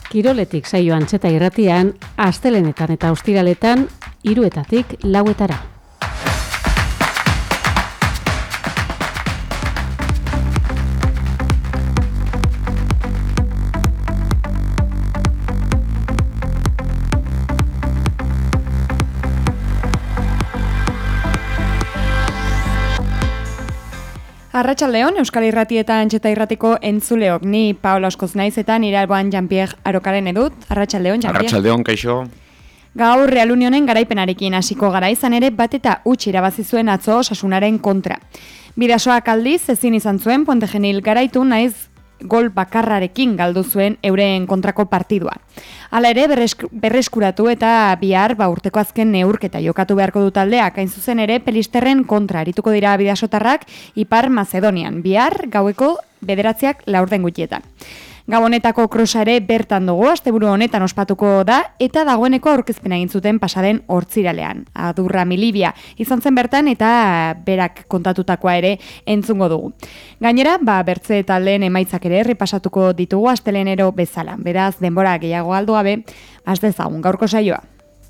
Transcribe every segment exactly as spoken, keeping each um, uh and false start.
Kiroletik saio Antxeta irratian, astelenetan eta ostiraletan, hiruetatik lauetara. Arratsaldeon, Euskal Irrati eta Antxeta Irratiko entzuleok, ni Paola Oskoz naiz eta nire alboan Jean-Pierre Arokaren edut. Arratsaldeon, Jean-Pierre. Arratsaldeon, kaixo. Gaur Real Unionen garaipenarekin hasiko gara, izan ere bat eta huts irabazi zuen atzo Osasunaren kontra. Bidasoak aldiz ezin izan zuen Puente Genil garaitu naiz gol bakarrarekin galdu zuen euren kontrako partidua. Hala ere, berreskuratu eta bihar ba urteko azken neurketa jokatu beharko du taldeak, hain zuzen ere Pelisterren kontra arituko dira bidasotarrak Ipar Mazedonian, bihar gaueko bederatziak laurden gutietan. Gabonetako krosa ere bertan dugu, asteburu honetan ospatuko da, eta dagoeneko aurkezpena egin zuten pasaden hortziralean. Adurra Milibia izan zen bertan eta berak kontatutakoa ere entzungo dugu. Gainera, ba, bertze taldeen emaitzak ere errepasatuko ditugu astelenero bezala. Beraz, denbora gehiago galdu gabe, az dezagun gaurko saioa.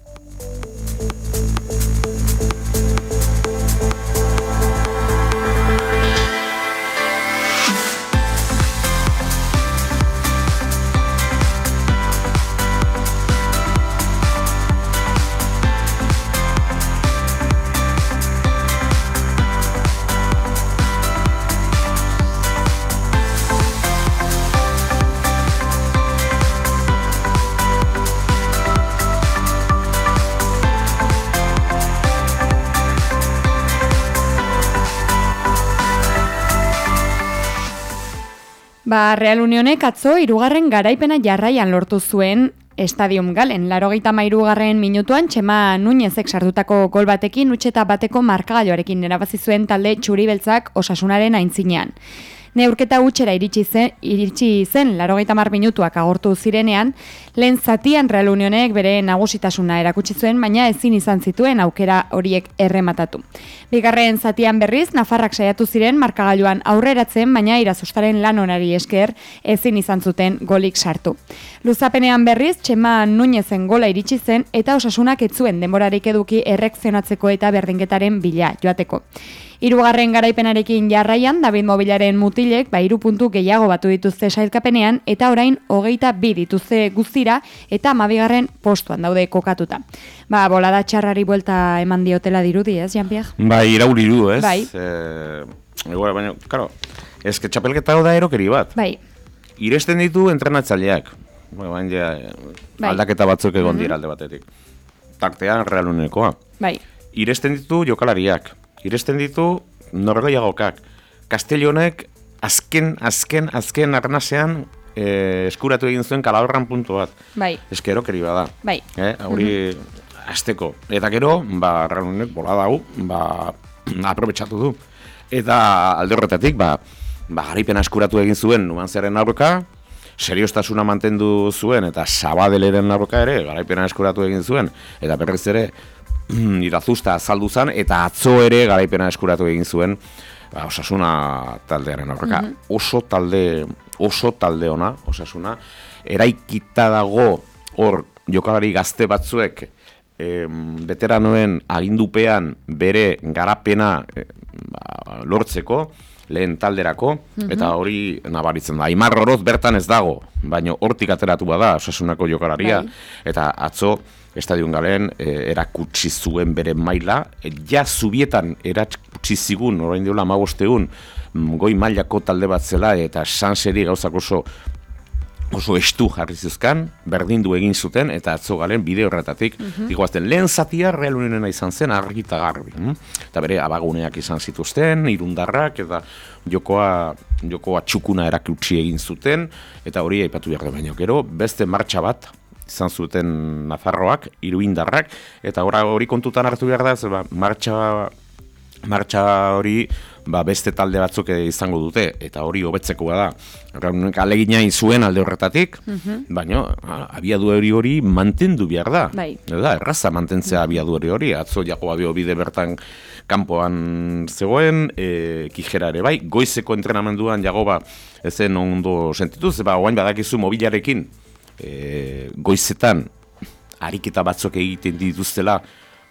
Ba, Real Unionek atzo hirugarren garaipena jarraian lortu zuen Stadium Galen. Laurogeita hamairugarren minutuan Txema Núñezek sartutako gol batekin utxeta bateko markagailuarekin erabazi zuen talde txuri-beltzak Osasunaren aintzinean. Neurketa utxera iritsi zen, iritsi zen laurogeita hamar minutuak agortu zirenean, lehen zatian Real Unionek bere nagusitasuna erakutsi zuen, baina ezin izan zituen aukera horiek errematatu. Bigarren zatian berriz, Nafarrak saiatu ziren markagailuan aurreratzen, baina Irazostaren lan onari esker ezin izan zuten golik sartu. Luzapenean berriz, Txema Núñezen gola iritsi zen eta Osasunak ez zuen denborarik eduki erreakzionatzeko eta berdinketaren bila joateko. Hirugarren garaipenarekin jarraian, David Mobilaren mutilek ba hiru puntu gehiago batu dituzte sailkapenean eta orain hogeita bi dituzte guztira eta hamabigarren postuan daude kokatuta. Ba, bolada txarrari buelta eman diotela dirudi, ez, Jean-Pierre? Bai, irauli du, ez? Bai. Eh, igual, baina, claro, ez que txapelketa da erokeri bat. Bai. Iresten ditu entrenatzaileak. Baina, ja, bai. Aldaketa batzuk egon Mhm. dira alde batetik. Tartean Real Unionekoa. Bai. Iresten ditu jokalariak. Iresten ditu norgehiagokak. Castellonek azken, azken, azken arnasean eh, eskuratu egin zuen Calahorran puntu bat. Bai. Eskero keri bada. Bai. Eh, hori azteko. Eta gero, ba, Ranunek bola dau, ba, aprobetsatu du. Eta alde horretatik, ba, ba, garaipena eskuratu egin zuen Numanziaren aurka, seriostasuna mantendu zuen, eta Sabadeleren aurka ere, garaipena eskuratu egin zuen, eta berriz ere, Irazusta azaldu zen, eta atzo ere garaipena eskuratu egin zuen ba, Osasuna taldearen aurreka. Mm-hmm. Oso talde, oso talde ona, Osasuna. Eraikita dago hor jokalari gazte batzuek em, veteranoen agindupean bere garapena e, ba, lortzeko, lehen talderako, mm-hmm. eta hori nabaritzen da. Aimar Oroz bertan ez dago, baina hortik ateratu bada Osasunako jokalaria, bai. Eta atzo Stadium Galen e, erakutsi zuen bere maila, e, ja zubietan erakutsi zigun, orain deula hamabosteun, goi mailako talde bat zela, eta sanseri gauzak oso oso estu jarri zuzkan, berdindu egin zuten, eta atzo Galen bide horretatik, mm-hmm. diguazten, lehen zatia Real Unionena izan zen argi eta garbi. Hm? Eta bere abaguneak izan zituzten, irundarrak, eta jokoa, jokoa txukuna erakutsi egin zuten, eta hori aipatu behar da baino. Gero, beste martxa bat, izan zuten Nafarroak, iruindarrak, eta hori kontutan hartu behar da, ba, martxa, martxa hori ba, beste talde batzuk izango dute, eta hori hobetzeko da. Raunek alegina zuen alde horretatik, mm-hmm. baina abiadu hori hori mantendu behar da. Bai. Da, erraza mantentzea mm-hmm. abiadu hori hori, atzo jako abio bide bertan kanpoan zegoen, e, Kijera ere bai, goizeko entrenamenduan jago ba, ezen ondo sentituz, ba, oain badakizu mobilarekin, e, goizetan ariketa batzuk egiten dituztela,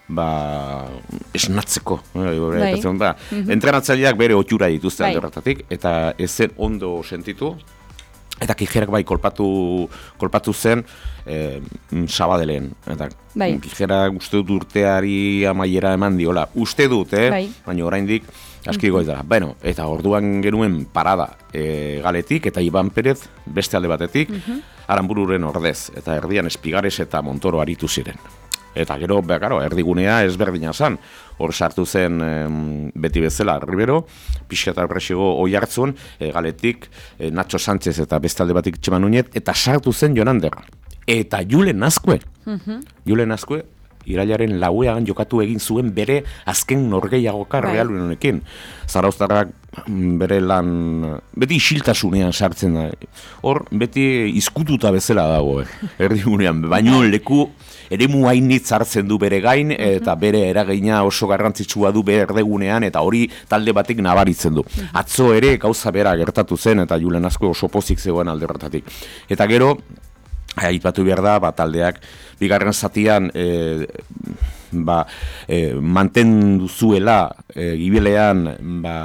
ba, esnatzeko. Bai. Ba, mm-hmm. Entrenatzaileak bere otxura dituzte bai. alde horretatik, eta ez zen ondo sentitu, eta Kijerak bai kolpatu, kolpatu zen e, Sabadellen. Eta bai. Kijerak uste dut urteari amaiera eman diola. Uste dut, eh? Bai. Baina oraindik aski goiz da. Bueno, eta orduan genuen parada e, Galetik eta Iban Perez beste alde batetik, mm-hmm. Aranbururen ordez. Eta erdian Espigares eta Montoro aritu ziren. Eta gero, be, karo, erdigunea ezberdina zen. Hor sartu zen em, beti bezala Ribero, pixka eta presigo oi hartzun, e, Galetik, e, Nacho Sánchez eta beste alde batik Txema Nuñez, eta sartu zen Jonander. Eta Julen Azkue. Mm-hmm. Julen Azkue, irailaren lauean jokatu egin zuen bere azken norgehiagoka bai. Real Unionekin. Zarauztarrak bere lan, beti isiltasunean sartzen da. Hor, beti izkututa bezala dago, eh? Erdigunean, baino leku eremu hainitz hartzen du bere gain, eta bere eragina oso garrantzitsua du bere erdegunean, eta hori talde batek nabaritzen du. Atzo ere gauza bera gertatu zen, eta Julen Azkue oso pozik zegoen alde horretatik. Eta gero, aipatu behar da, ba, taldeak bigarren zatian e, ba, e, mantendu zuela e, gibilean ba,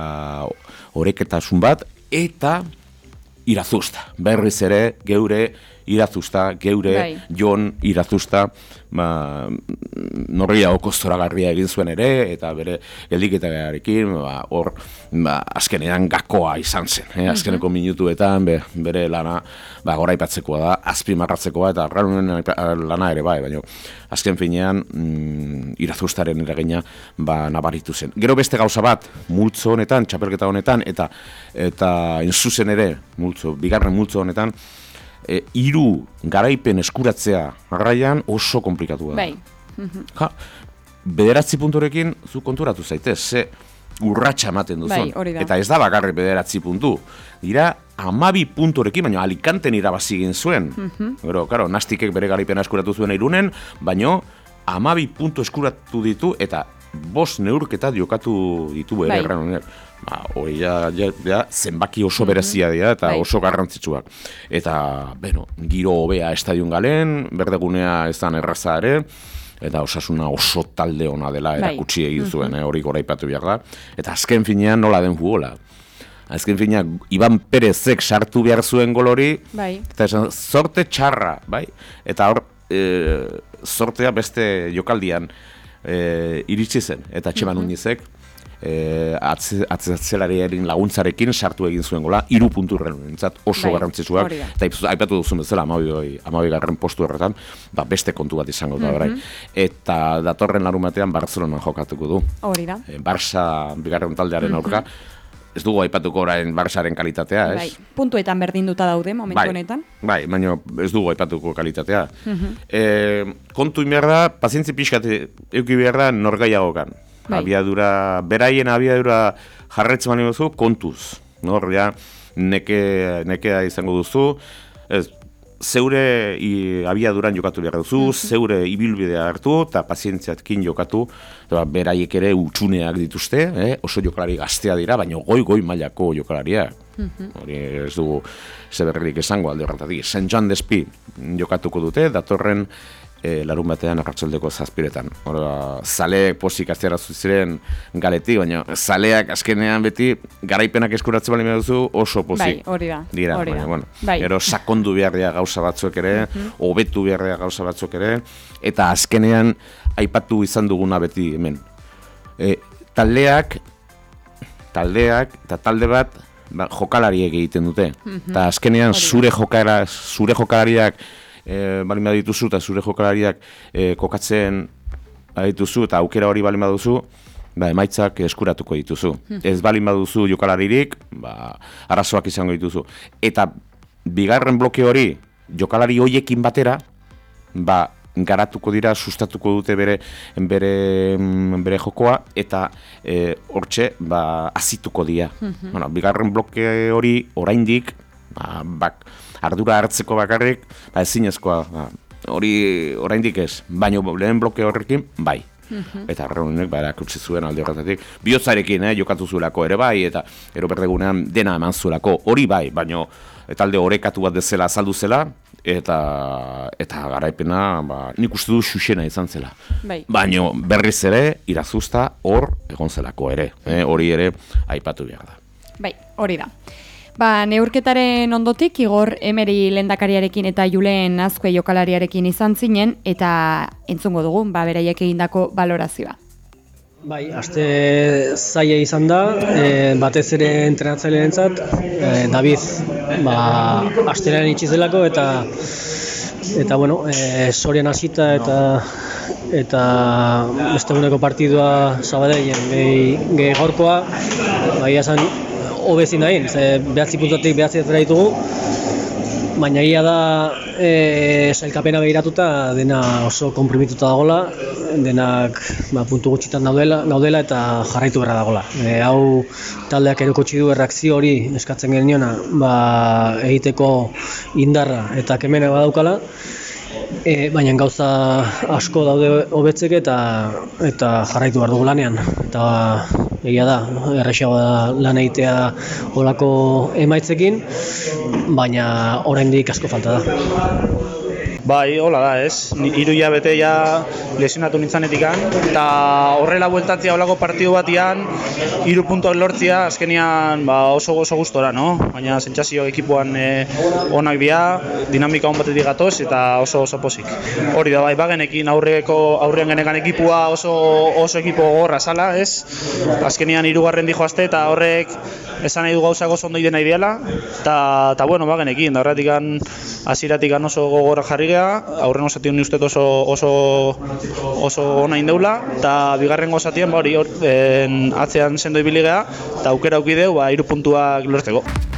oreketasun bat, eta Irazusta. Berriz ere, geure Irazusta, geure bai. Jon Irazusta, ba, norgehiago zoragarria egin zuen ere, eta bere geldiketarekin, ba, hor, ba, azkenean gakoa izan zen. Eh? Azkeneko mm-hmm. minutuetan, be, bere lana, ba, goraipatzekoa da, azpimarratzekoa, eta Ralunen lana ere bai, baina azken finean, mm, Irazustaren eragina, ba, nabaritu zen. Gero beste gauza bat, multzo honetan, txapelketa honetan, eta eta inzuzen ere, multzo, bigarren multzo honetan, E, hiru garaipen eskuratzea garraian oso komplikatu da. Bai. Ja, bederatzi punturekin zu konturatu zaitez, ze urratxa ematen duzun. Bai, eta ez da bakarrik bederatzi puntu. Dira, amabi punturekin, baina Alicanten irabazi egin zuen. Mm-hmm. Gero, karo, Nastikek bere garaipena eskuratu zuen Irunen, baina amabi puntu eskuratu ditu, eta bost neurketa jokatu ditu ere. Bai. Ba, hori ja, ja, ja, zenbaki oso berezia dira eta bai. Oso garrantzitsuak. Eta, bueno, giro hobea estadion galen, berdegunea ez dan erraza ere, eta Osasuna oso talde ona dela erakutsi egin zuen, mm-hmm. eh, hori goraipatu behar da. Eta azken finean nola den futbola. Azken finean, Iban Perezek sartu behar zuen golori, bai. Eta esan, zorte txarra, bai? Eta hor, e, zortea beste jokaldian e, iritsi zen, eta Txema mm-hmm. Nuñezek, Eh, atzelariaren laguntzarekin sartu egin zuen gola, hiru punturren entzat oso bai, garrantzitsuak, eta aipatu duzun bezala amabi garren postu horretan, ba, beste kontu bat izango da, mm-hmm. eta datorren larumatean Barcelonan jokatuko du. Hori da. E, Barça bigarren taldearen aurka, mm-hmm. ez dugu aipatuko orain Barçaren kalitatea, ez? Bai, puntuetan berdinduta daude momentu bai, honetan. Bai, baina ez dugu aipatuko kalitatea. Mm-hmm. E, kontu inbehar da, pazientzi pixkat euki behar da norgaiagokan. Bai. Abiadura, beraien abiadura jarretzen bani duzu, kontuz. Nor, ja, neke, nekea izango duzu, ez, zeure i, abiaduran jokatu behar duzu, mm-hmm. zeure ibilbidea hartu, eta pazientziatkin jokatu, eta beraiek ere utxuneak dituzte, eh? Oso jokalari gaztea dira, baina goi-goi mailako jokalariak. Mm-hmm. Hori ez dugu zeberrik esango alde horretatik. Saint Jean d'Espí jokatuko dute, datorren E, larun batean arratsaldeko zazpiretan. Hora, zaleek posik aztera zuziren Galetik, baina zaleak azkenean beti garaipenak eskuratzen bali duzu oso posik. Bai, hori da. Dira, hori baina, da. Bueno, bai. Gero sakondu behar dira gauza batzuk ere, hobetu mm-hmm. behar dira gauza batzuk ere, eta azkenean aipatu izan duguna beti hemen. E, taldeak, taldeak, eta talde bat, ba, jokalariek egiten dute. Mm-hmm. Eta azkenean zure, jokara, zure jokalariak E, balin badituzu eta zure jokalariak e, kokatzen badituzu eta aukera hori balin baduzu, ba, emaitzak eskuratuko dituzu. Hmm. Ez balin baduzu jokalaririk, ba, arazoak izango dituzu. Eta bigarren bloke hori jokalari hoiekin batera, ba, garatuko dira, sustatuko dute bere bere, bere jokoa, eta e, hortxe ba, azituko dira. Hmm. Bueno, bigarren bloke hori oraindik, ba, bak, ardura hartzeko bakarrik, ba, ezinezkoa, ba, hori oraindik ez, baina lehen bloke horrekin, bai. Mm-hmm. Eta Ralunek ba, erakutsi zuen alde horretatik, bihotzarekin eh, jokatu zuelako ere bai, eta ero berdegunean dena eman zuelako, hori bai, baina talde orekatu bat dezela azaldu zela, eta eta garaipena ba, nik uste du xuxena izan zela. Bai. Baina berriz ere Irazusta hor egon zelako ere, eh? Hori ere aipatu behar da. Bai, hori da. Ba, neurketaren ondotik Igor Emeri lehendakariarekin eta Julen Azkue jokalariarekin izan zinen eta entzungo dugu, ba, beraiek egindako balorazioa. Bai, aste zaila izan da, e, batez ere entrenatzaileentzat, e, David, ba, astelean itxiz delako eta eta bueno, e, Sorian hasita eta eta beste eguneko partidua Sabadellen gehi, gehi gaurkoa, bai esan hobezin dahin, ze behatzi puntuatik behatzi ez ditugu, baina egia da e, sailkapena behiratuta dena oso konprimituta dagoela, denak ba, puntu gutxitan daudela, gaudela eta jarraitu beharra dagoela. E, hau taldeak erokotsi du erreakzio hori eskatzen geniona ba, egiteko indarra eta kemena badaukala, e, baina gauza asko daude hobetzeke eta eta jarraitu behar dugu lanean. Eta egia da, erraxago da lan egitea olako emaitzekin, baina oraindik asko falta da. Bai, hola da, ez? Hiru hilabete ja lesionatu nintzanetikan, eta horrela bueltatzea holako partidu batian, hiru puntuak lortzea, azkenean ba, oso oso gustora, no? Baina sentsazio ekipuan e, onak dira, dinamika on batetik gatoz eta oso oso pozik. Hori da, bai, bagenekin aurreko aurrean genekan ekipua oso oso ekipo gogorra zala, ez? Azkenean hirugarren dijo aste eta horrek esan nahi du gauzak oso ondo idena ideala, eta eta bueno, bagenekin, da horretikan hasieratikan oso gogorra jarri aurrengo zatien ni uste oso oso oso ona indeula eta bigarrengo zatien ba hori atzean sendo ibili gea eta aukera auki deu ba hiru puntuak lortzeko.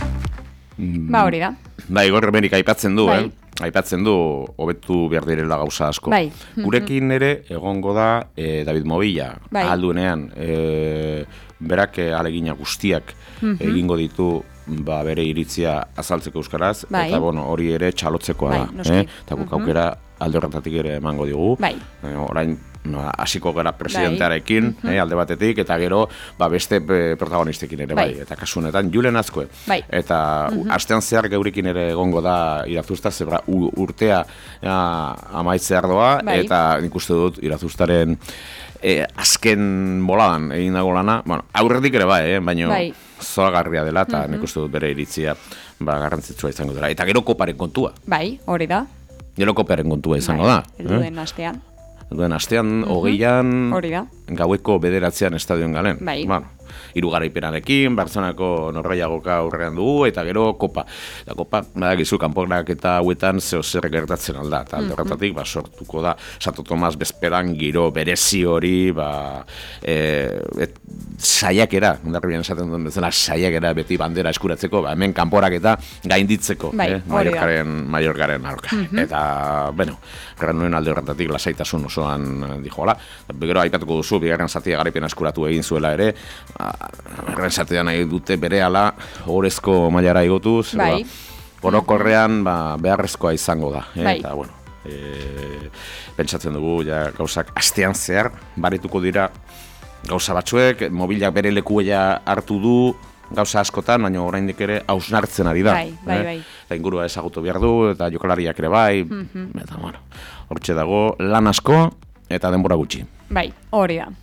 Ba hori da. Ba Igor Emerik aipatzen du, bai. eh? Aipatzen du hobetu behar direla gauza asko. Bai. Gurekin ere egongo da eh, David Movilla, bai. Alduenean eh, berak alegina guztiak egingo ditu ba, bere iritzia azaltzeko euskaraz, bai. eta bueno, hori ere txalotzekoa bai, da. Eh? Eta guk aukera alde horretatik ere emango digu. Bai. Eh, orain hasiko gara presidentearekin, bai. eh, alde batetik, eta gero ba, beste protagonistekin ere bai. bai. Eta kasu honetan Julen Azkue. Bai. Eta uh-huh. astean zehar geurekin ere egongo da Irazusta, zebra urtea ja, amaitzear doa, bai. Eta nik uste dut Irazustaren E, azken boladan egin dago lana, bueno, aurretik ere bai, eh? Baina bai. Zoragarria dela eta mm-hmm. nik uste dut bere iritzia ba, garrantzitsua izango dela. Eta gero koparen kontua. Bai, hori da. Gero koparen kontua izango bai. da. Elduen eh? astean. Elduen astean, mm-hmm. hogeian, hori da. Gaueko bederatzean estadion galen. Bai. Bueno, hirugaraipenarekin, Bartzelonako norreiagoka aurrean dugu, eta gero kopa. Eta kopa, badakizu, kanporak eta hauetan zeo zer gertatzen alda. Eta alde horretatik, ba, sortuko da, Santo Tomas bezperan giro berezi hori, ba, e, et, saiakera, ondarribian esaten duen bezala, saiakera beti bandera eskuratzeko, ba, hemen kanporak eta gainditzeko, bai, eh, Mallorcaren, Mallorcaren aurka. Mm-hmm. Eta, bueno, gara nuen alde horretatik lasaitasun osoan dijoala. Gero aipatuko duzu, bigarren zatia garaipen eskuratu egin zuela ere, Erren zatean nahi dute berehala orezko mailara igotuz, bai. Ba, orokorrean ba, beharrezkoa izango da. Eh? Bai. Eta, bueno, e, pentsatzen dugu, ja, gauzak astean zehar, barituko dira gauza batzuek, mobilak bere lekuela hartu du, gauza askotan, baina oraindik ere hausnartzen ari da. Bai, bai, bai. Eh? Eta ingurua ezagutu behar du, eta jokalariak ere bai, mm-hmm. eta, bueno, hortxe dago lan asko eta denbora gutxi. Bai, hori da.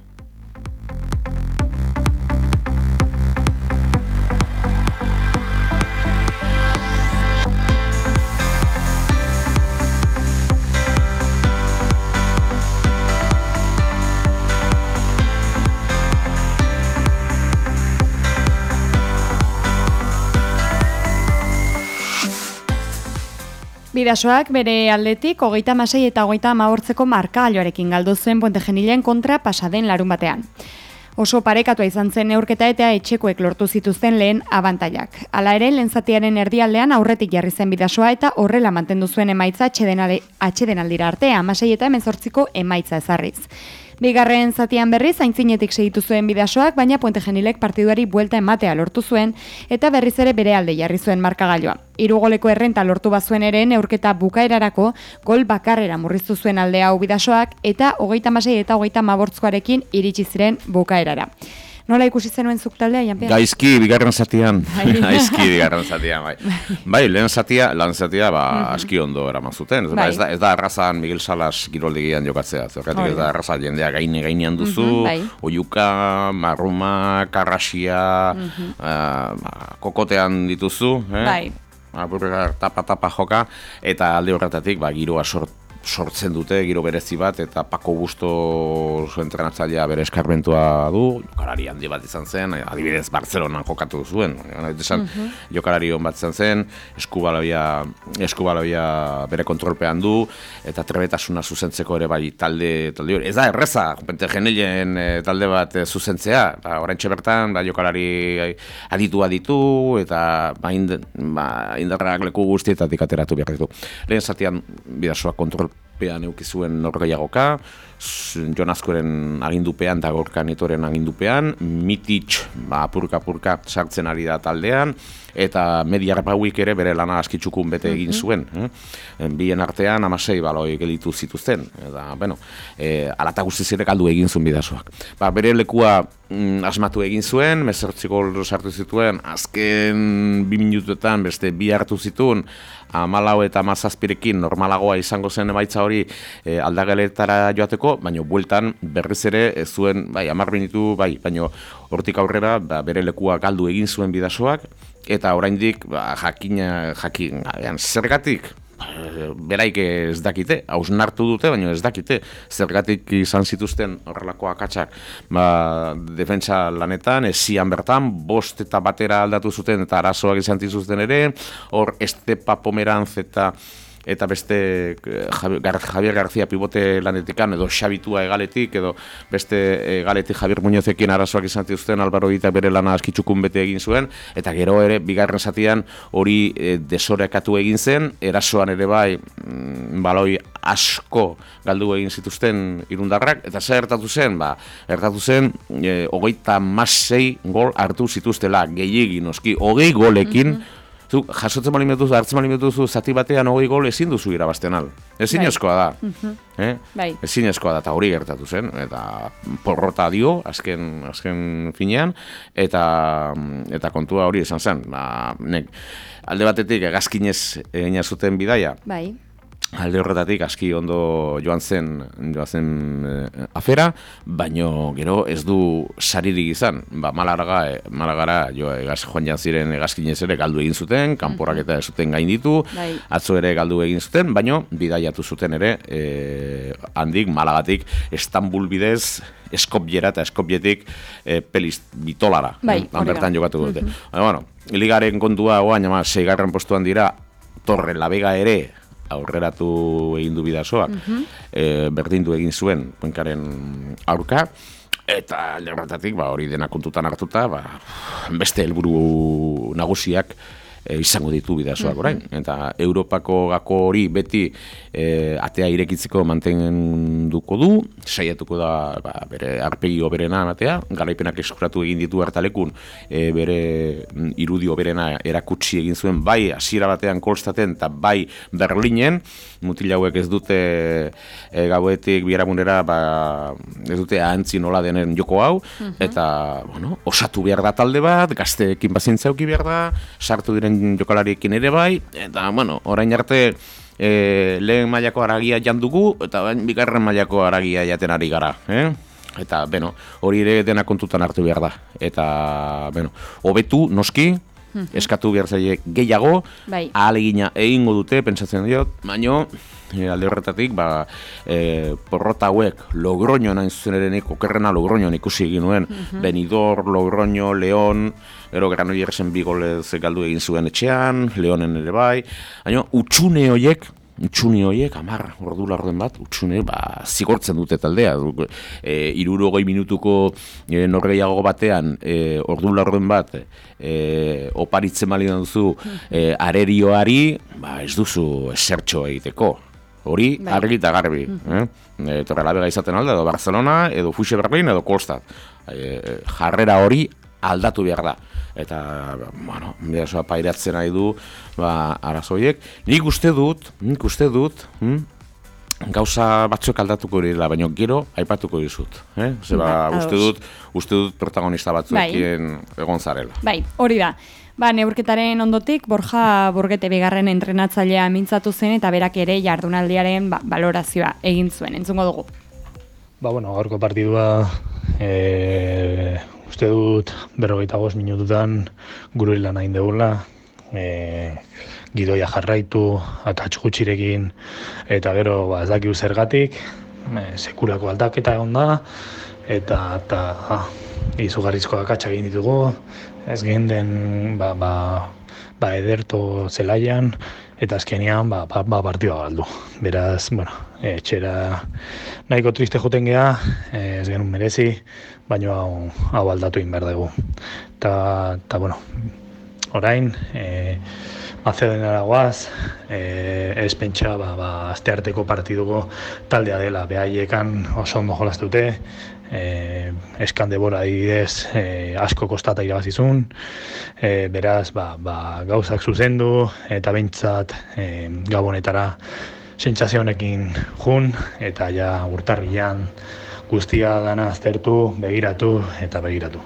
Bidasoak bere aldetik hogeita hamasei eta hogeita hamabortzeko markagailuarekin galdu zuen Puente Genilen kontra pasaden larun batean. Oso parekatua izan zen neurketa eta etxekoek lortu zituzten lehen abantailak. Hala ere, lehen zatiaren erdialdean aurretik jarri zen Bidasoa eta horrela mantendu zuen emaitza atsedenaldira arte, hamasei eta hemezortziko emaitza ezarriz. Bigarren zatian berriz, aintzinetik segitu zuen Bidasoak, baina Puente Genilek partiduari buelta ematea lortu zuen, eta berriz ere bere alde jarri zuen markagailua. Hiru goleko errenta lortu bazuen ere, neurketa bukaerarako gol bakarrera murriztu zuen aldea hau Bidasoak, eta hogeita hamasei eta hogeita hamabortzkoarekin iritsi ziren bukaerara. Nola ikusi zenuen zuk taldea, Janpea? Gaizki, bigarren zatian. Gaizki, bigarren zatian, bai. Bai, lehen zatia, lehen zatia, ba, aski ondo eraman zuten. Ba, ez, da, ez da arrazan Miguel Salas giroldegian jokatzea. Zergatik ez da arrazan jendea gaine gainean duzu, bai. oiuka, marruma, karrasia, uh, kokotean dituzu. Eh? Bai. Aburra tapa-tapa joka, eta alde horretatik, ba, giroa sort, sortzen dute, giro berezi bat, eta Paco Busto entrenatzailea bere eskarmentua du, jokalari handi bat izan zen, adibidez Bartzelonan jokatu zuen, esan, uh-huh. jokalari hon bat izan zen, eskubaloia, eskubaloia bere kontrolpean du, eta trebetasuna zuzentzeko ere bai talde, talde hori. Ez da erreza, pente geneilen talde bat zuzentzea, ba, oraintxe bertan, ba, jokalari aditua ditu, eta ba, ind, ba, indarrak leku guztietatik ateratu behar ditu. Lehen zatean bidasoa kontrol pean eukizuen norgaiagoka, Jon Azkoren agindupean eta Gorka Netoren agindupean, Mitic ba, purka-purka sartzen ari da taldean, eta Mediar Pauik ere bere lana askitsukun bete egin zuen. Eh? Bien artean amasei baloi gelitu zituzten. Eta, bueno, e, alata guztiz ere galdu egin zuen bidazoak. Ba, bere lekua mm, asmatu egin zuen, mezortzi gol sartu zituen, azken bi minutuetan beste bi hartu zituen, amalau eta amazazpirekin normalagoa izango zen emaitza hori e, aldageletara joateko, baina bueltan berriz ere ez zuen, bai, hamar minutu, bai, baina hortik aurrera ba, bere lekua galdu egin zuen bidasoak, eta oraindik ba, jakina, jakin, zergatik, beraik ez dakite, hausnartu dute, baina ez dakite, zergatik izan zituzten horrelako akatsak ba, defentsa lanetan, ezian bertan, bost eta batera aldatu zuten eta arazoak izan zituzten ere, hor Estepa Pomeranz eta eta beste Javier García pivote lanetikan, edo Xabitua egaletik, edo beste egaletik Javier Muñozekin arazoak izan zituzten, Álvaro Ditak bere lana askitsukun bete egin zuen, eta gero ere, bigarren zatian hori e, desorekatu egin zen, erasoan ere bai, mm, baloi asko galdu egin zituzten irundarrak, eta zer gertatu zen? Ba, gertatu zen, e, hogeita hamasei gol hartu zituztela, gehiegi noski, hogei golekin, mm-hmm. Zu, jasotzen bali metuzu, hartzen bali metuzu, zati batean hogei gol ezin duzu irabazten al. Ezin eskoa da. Uh-huh. Eh? Bai. Ezin eskoa da, eta hori gertatu zen. Eta porrota dio, azken, azken finean, eta, eta kontua hori esan zen. Ba, nek, alde batetik, egazkinez egin zuten bidaia. Bai. Alde horretatik aski ondo joan zen, joan zen eh, afera, baino gero ez du saririk izan. Ba, Malagara, eh, Malagara jo, egaz, joan jan ziren egazkinez ere galdu egin zuten, kanporak eta zuten gainditu, bai. Atzo ere galdu egin zuten, baino bidaiatu zuten ere eh, handik, Malagatik, Istanbul bidez, Eskopjera eta Eskopjetik eh, Peliz Bitolara. Bai, Han bertan jokatu dute. Uh-huh. Baina, bueno, ligaren kontua oain, ama, seigarren postuan dira, Torre la Vega ere, aurreratu egin du bidasoak, uh-huh. e, berdindu egin zuen Cuencaren aurka, eta alde horretatik ba, hori dena kontutan hartuta, ba, beste helburu nagusiak e, izango ditu bidasoak uh-huh. orain. Eta Europako gako hori beti e, atea irekitzeko mantenduko du, saiatuko da ba, bere arpegi oberena ematea, garaipenak eskuratu egin ditu hartalekun, e, bere irudio oberena erakutsi egin zuen bai hasiera batean Kolstaten eta bai Berlinen, mutil hauek ez dute e, gauetik biharamunera ba, ez dute ahantzi nola denen joko hau, uh-huh. eta bueno, osatu behar da talde bat, gazteekin pazientzia auki behar da, sartu diren jokalariekin ere bai, eta bueno, orain arte e, lehen mailako aragia jandugu, eta bigarren mailako aragia jaten ari gara, eh? Eta, beno, hori ere dena kontutan hartu behar da. Eta, beno, hobetu, noski, uh-huh. eskatu behar zaie gehiago, bai. Ahalegina egingo dute, pentsatzen diot, baino, e, alde horretatik, ba, e, porrota hauek Logroño nahin zuzen erenik, okerrena Logroñoan ikusi egin nuen, uh-huh. Benidorm, Logroño, León, gero Granollers bi golez galdu egin zuen etxean, Leonen ere bai, baina utxune horiek, utxune horiek, amar, ordu laurden bat, utxune, ba, zigortzen dute taldea. E, irurogei minutuko e, norgeiago batean, e, ordu laurden bat, e, oparitzen malidan duzu e, arerioari, ba, ez duzu esertxo egiteko. Hori, argi eta garbi. Eh? E, Torre la Vega izaten alda, edo Barcelona, edo Fuxe Berlin, edo Kolstad. E, jarrera hori aldatu behar da. Eta, bueno, bidasoa pairatzen nahi du, ba, arazoiek. Nik uste dut, nik uste dut, hm? gauza batzuk aldatuko direla, baina gero aipatuko dizut, eh? Zeba, Ba, uste dut, uste dut protagonista batzuekin egon zarela. Bai, hori da. Ba, neurketaren ondotik, Borja Burgete bigarren entrenatzailea mintzatu zen eta berak ere jardunaldiaren ba, balorazioa egin zuen. Entzungo dugu. Ba, bueno, gaurko partidua e, uste dut berrogeita bost minututan gure lan hain degula. E, gidoia jarraitu, akats gutxirekin, eta gero ba, ez dakiu zergatik, e, sekulako aldaketa egon da, eta, eta ah, izugarrizko akatsak egin ditugu, ez genden ba, ba, ba ederto zelaian, eta azkenean ba, ba, ba partidua galdu. Beraz, bueno, etxera nahiko triste joten geha, ez genuen merezi, baina hau, hau aldatu egin behar dugu. Eta, eta bueno, orain, e, Macedoniara guaz, e, ez pentsa ba, ba, astearteko partiduko taldea dela, behaiekan oso ondo jolaztute, e, eskan debora adibidez e, asko kostata irabazizun, e, beraz ba, ba, gauzak zuzendu eta behintzat e, gabonetara sentsazio honekin jun, eta ja urtarrilan guztia dana aztertu, begiratu eta begiratu.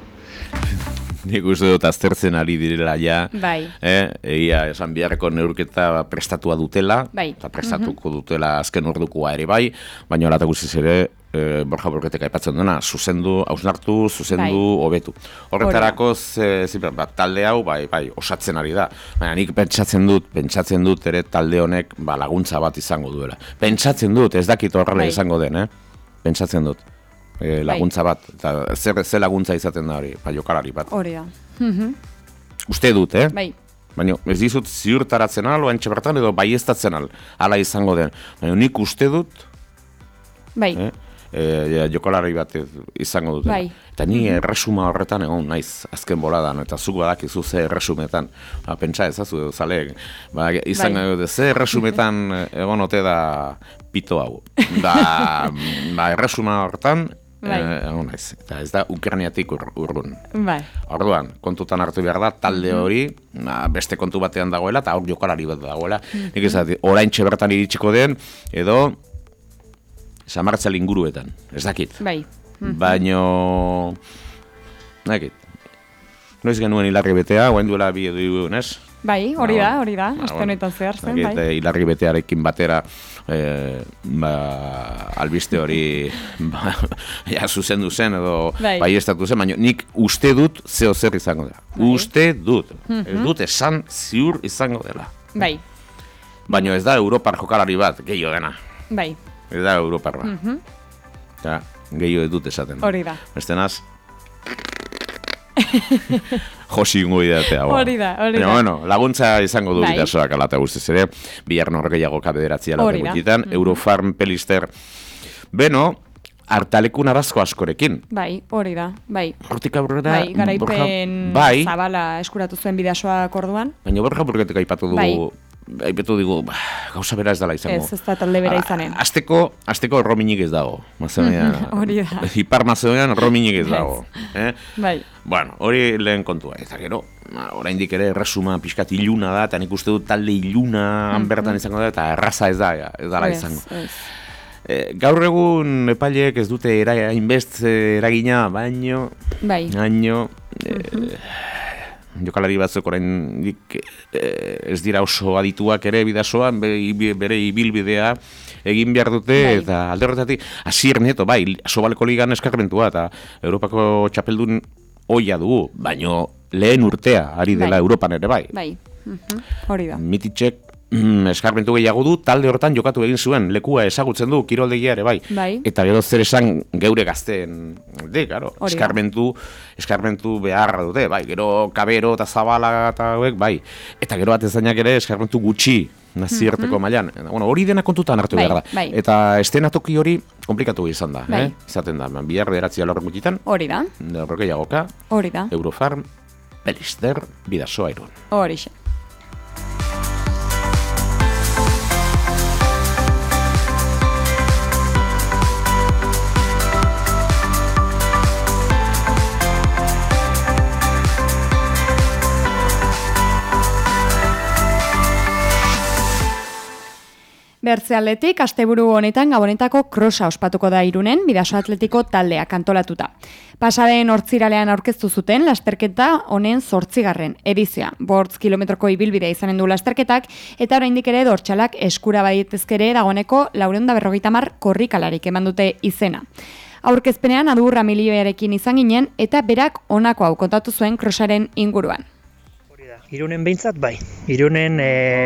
Nik uste dut aztertzen ari direla ja, Bai. eh, egia esan biharreko neurketa prestatua dutela, Bai. eta prestatuko dutela azken ordukoa ere bai, baina horata guztiz ere, eh, Borja Burgetek aipatzen duena, zuzendu, hausnartu, zuzendu, hobetu. Horretarako, ze, ze, bat, talde hau, bai, bai, osatzen ari da. Baina nik pentsatzen dut, pentsatzen dut ere talde honek ba, laguntza bat izango duela. Pentsatzen dut, ez dakit horrela Bai. izango den, eh? Pentsatzen dut. E, laguntza bat, eta zer, zer laguntza izaten da hori, ba, jokalari bat. Hori da. Mhm. Uste dut, eh? Bai. Baina ez dizut ziurtaratzen al, oantxe bertan edo baiestatzen al, ala izango den. Baina nik uste dut, Bai. eh? E, jokalari bat izango duten. Bai. Eta ni erresuma horretan egon naiz azken boladan, eta zuk badakizu ze erresumetan. Ba, pentsa ezazu, zaleek. Ba, izan bai. Ze erresumetan egon ote da pito hau. Ba, ba erresuma horretan bai. egon naiz. Eta ez da Ukrainiatik ur, urrun. Bai. Orduan, kontutan hartu behar da, talde hori na, beste kontu batean dagoela, eta hor jokalari bat dagoela. Nik ez da, oraintxe bertan iritsiko den, edo Samartzal inguruetan, ez dakit. Bai. Baino, dakit. Noiz genuen hilarri betea, oain duela bi edo igun, ez? Bai, hori da, hori da, Ba, aste honetan zehar zen, dakit, bai. Hilarri betearekin batera, eh, ba, albiste hori ba, ja, zuzendu zen edo Bai. baiestatu zen, baina nik uste dut zeo zer izango dela. Bai. Uste dut. Ez dut esan ziur izango dela. Bai, Baina ez da Europar jokalari bat, gehiago dena. bai, Ez da Europar bat. Mhm. Ja, gehiago ez dut esaten. hori da. Beste naz, josi ingo idatea. Hori da, hori Baina, da. bueno, laguntza izango du Bai. bidazoak alata guztiz ere, bihar norgeiago kabederatzia lata Hori da. gutxitan, Eurofarm, Pelister, beno, hartalekun arazko askorekin. Bai, hori da, bai. Hortik aurrera, Bai, garaipen Borja- bai, zabala eskuratu zuen bidasoak orduan. baina Borja Burgetek aipatu dugu, Bai. aipatu digu, bah, gauza bera ez dela izango. Ez, ez da talde bera izanen. A- Azteko, azteko rominik ez dago. Macedonian, Hori da. Ipar Macedonian rominik ez dago. Eh? Bai, Bueno, hori lehen kontua. Eta gero, oraindik ere erresuma pixkat iluna da, eta nik uste dut talde iluna han bertan izango da, eta erraza ez da, ez dala ez, izango. ez. E, gaur egun epaileek ez dute era, hainbest eh, eragina, baino, Bai, baino, e, jokalari batzuk oraindik e, ez dira oso adituak ere bidasoan, bere, bere ibilbidea egin behar dute, Bai. eta alde horretatik, Asier Nieto, bai, Sobaleko ligan eskarmentua, eta Europako txapeldun oia dugu, baino lehen urtea ari dela Bai. Europan ere bai. bai, mhm, hori da. Mititxek mm, eskarmentu gehiago du, talde hortan jokatu egin zuen, lekua ezagutzen du, kiroldegia ere bai. Bai. Eta gero zer esan geure gazteen, de, claro, Hori da. eskarmentu, eskarmentu beharra dute, bai, gero Kabero eta Zabala eta hauek, bai. Eta gero atezainak ere eskarmentu gutxi nazierteko mailan. Bueno, hori dena kontutan hartu Bai, behar da. bai. Eta estenatoki hori komplikatu izan da, Bai. eh? Izaten da, bihar bederatzi alorren gutxitan, Hori da, horrekeiagoka, hori da, Eurofarm, Pelister, Bidasoa Irun. hori xe. Bertze aldetik, asteburu honetan Gabonetako krosa ospatuko da Irunen, Bidasoa Atletiko taldeak antolatuta. Pasaren hortziralean aurkeztu zuten lasterketa honen zortzigarren edizioa. Bortz kilometroko ibilbidea izanen du lasterketak, eta oraindik ere dortxalak eskura badietezkere dagoeneko laurehun eta berrogeita hamar korrikalarik eman dute izena. Aurkezpenean adurra milioiarekin izan ginen, eta berak honako hau kontatu zuen krosaren inguruan. Irunen behintzat, bai. Irunen,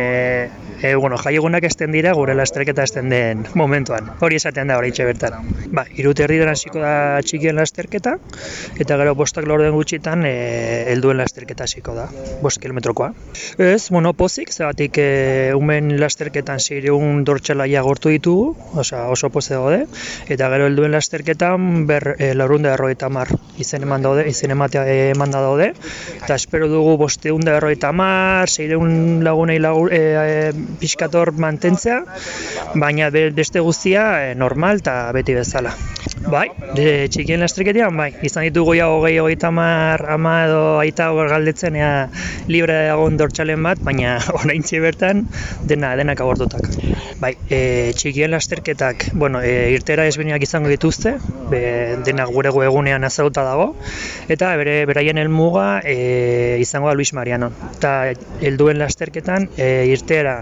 e, e, bueno, jaiegunak esten dira gure lasterketa esten den momentuan. Hori esatean da hori itxe bertan. Ba, irute erdiren hasiko da txikien lasterketa, eta gero bostak laurden gutxitan e, helduen lasterketa hasiko da, bost kilometrokoa. Ez, bueno, pozik, zebatik e, umen lasterketan zireun dortxalaia gortu ditugu, oza, oso poze daude, eta gero helduen lasterketan ber, e, laurehun eta berrogeita hamar izen eman daude, izen ematea eman da daude, eta espero dugu bosteun da berrogeita hamar, seiehun lagunei lagun, e, e, pixkator mantentzea, baina beste guztia e, normal eta beti bezala. Bai, de, txikien lasterketean, bai, izan ditugu ja hogei, hogeita hamar, ama edo aita galdetzen ea libre egon dortxalen bat, baina oraintxe bertan dena denak agortutak. Bai, e, txikien lasterketak, bueno, e, irtera ezberdinak izango dituzte, be, denak gure egunean azauta dago, eta bere beraien helmuga e, izango da Luis Mariano. Eta helduen lasterketan e, irtera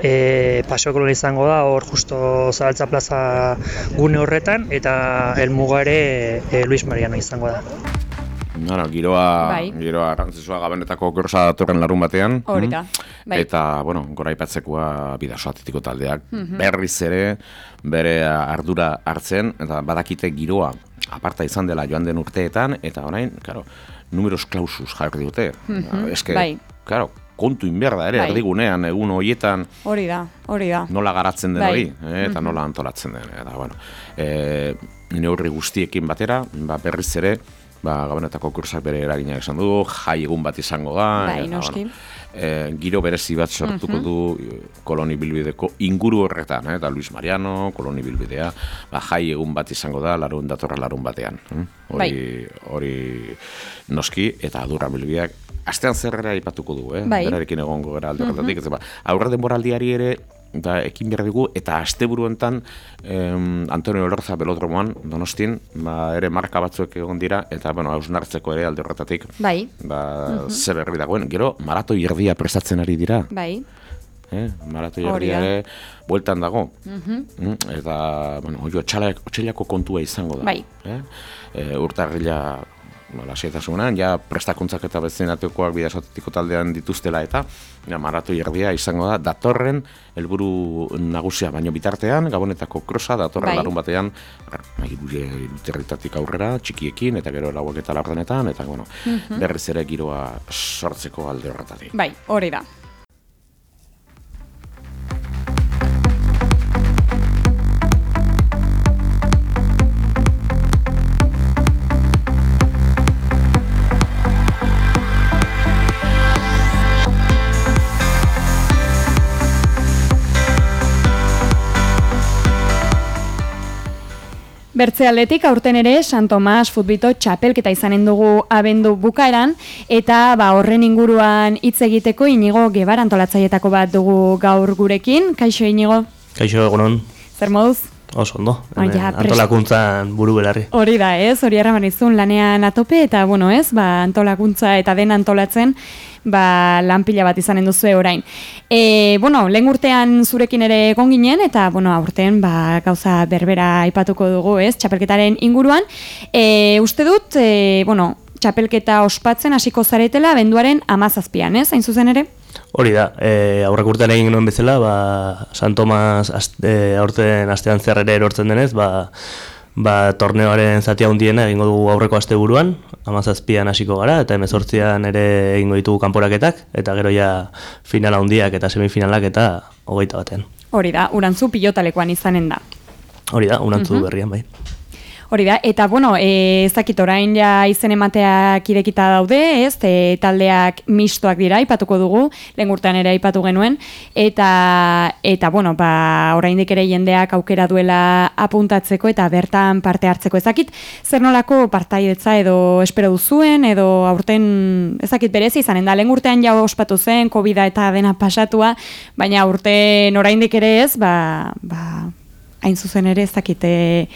e, Paseo Kolon izango da, hor justo Zabaltza plaza gune horretan, eta helmuga ere e, Luis Mariano izango da. Bueno, giroa, bai. giroa garrantzitsua Gabonetako krosa datorren larun batean. Hori da. Bai. Eta, bueno, goraipatzekoa Bidasoa Atletiko taldeak mm-hmm. berriz ere bere ardura hartzen, eta badakite giroa aparta izan dela joan den urteetan, eta orain, claro, numeros clausus jarri dute. Mm-hmm. Eske, bai. claro, kontu inberda ere, bai. erdigunean, egun horietan. Hori da, hori da. Nola garatzen den bai. hori, eh, eta mm-hmm. nola antolatzen den. Eta, bueno, e, neurri guztiekin batera, ba, berriz ere, ba, Gabonetako kursak bere eragina esan du, jai egun bat izango da. Bai, eta, noski. Bueno, e, giro berezi bat sortuko mm-hmm. du Koloni Bilbideko inguru horretan, eh, eta Luis Mariano, Koloni Bilbidea, ba, jai egun bat izango da, larun datorra larun batean. Hm? Hori, bai. hori noski, eta adurra bilbideak astean zerrera aipatuko du, eh? Bai. Berarekin egongo gara alde horretatik. Mm-hmm. Aurra denboraldiari ere, da, ekin behar dugu, eta asteburuentan em, Antonio Elorza belodromoan, Donostin, ba, ere marka batzuek egon dira, eta, bueno, hausnartzeko ere alde horretatik. Bai. Ba, mm-hmm. zer berri dagoen. Gero, maratoi erdia prestatzen ari dira. Bai. Eh? Maratoi erdia ere bueltan dago. Mm-hmm. Eta, bueno, oio, otxailako kontua izango da. Bai. Eh? E, urtarrila lasietasunan, ja prestakuntzak eta bezinatekoak Bidasoa Atletiko taldean dituztela eta ja, maratoi erdia izango da datorren helburu nagusia, baino bitartean Gabonetako krosa datorren bai. larun batean iruriterritatik aurrera, txikiekin eta gero lauak eta laurdenetan, eta bueno, mm-hmm. berriz ere giroa sortzeko alde horretatik. Bai, hori da. Bertze aldetik aurten ere San Tomas futbito txapelketa izanen dugu abendu bukaeran, eta ba, horren inguruan hitz egiteko Inigo Gebar antolatzailetako bat dugu gaur gurekin. Kaixo Inigo? Kaixo egunon. Zer moduz? Oso ondo, oh, ja, antolakuntzan buru belarri. Hori da, ez, hori erraman izun lanean atope, eta bueno, ez, ba, antolakuntza eta den antolatzen, ba, lan pila bat izanen duzue orain. E, bueno, lehen urtean zurekin ere egon ginen, eta bueno, aurten ba, gauza berbera aipatuko dugu, ez, txapelketaren inguruan. E, uste dut, e, bueno, txapelketa ospatzen hasiko zaretela abenduaren hamazazpian, ez, hain zuzen ere? Hori da, e, aurrak urtean egin nuen bezala, ba, San Tomas e, aurten astean zerrere erortzen denez, ba, ba, torneoaren zatia hundiena egingo dugu aurreko asteburuan, hamazazpian hasiko gara, eta hemezortzian ere egingo ditugu kanporaketak, eta gero ja finala hundiak eta semifinalak eta hogeita batean. Hori da, Urantzu pilotalekoan izanen da. Hori da, Urantzu uh-huh. berrian bai. Hori da, eta bueno, e, ez dakit orain ja izen emateak irekita daude, ez, e, taldeak mistoak dira, aipatuko dugu, lehen urtean ere aipatu genuen, eta, eta bueno, ba, oraindik ere jendeak aukera duela apuntatzeko eta bertan parte hartzeko. Ez dakit, zer nolako partaidetza edo espero duzuen, edo aurten, ez dakit berezi izanen da, lehen urtean ja ospatu zen, COVID eta dena pasatua, baina aurten oraindik ere ez, ba, ba, hain zuzen ere ez dakite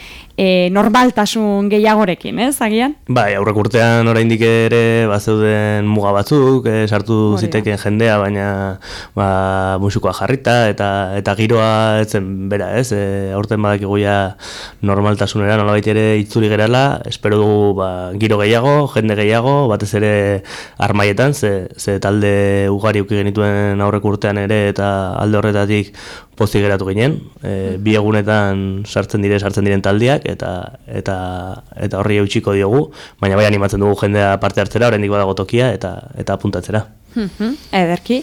e, normaltasun gehiagorekin, ez, agian? Bai, aurrek urtean oraindik ere bazeuden muga batzuk, e, sartu ziteken jendea, baina ba, musikoa jarrita eta eta giroa etzen bera, ez? E, aurten badakigu ja normaltasunera nolabait ere itzuli gerala, espero dugu ba, giro gehiago, jende gehiago, batez ere armaietan, ze, ze talde ugari uki genituen aurrek urtean ere eta alde horretatik pozik geratu ginen, e, bi egunetan sartzen dire sartzen diren taldeak eta eta eta horri eutxiko diogu, baina bai animatzen dugu jendea parte hartzera, oraindik badago tokia eta eta apuntatzera. Mhm. Ederki.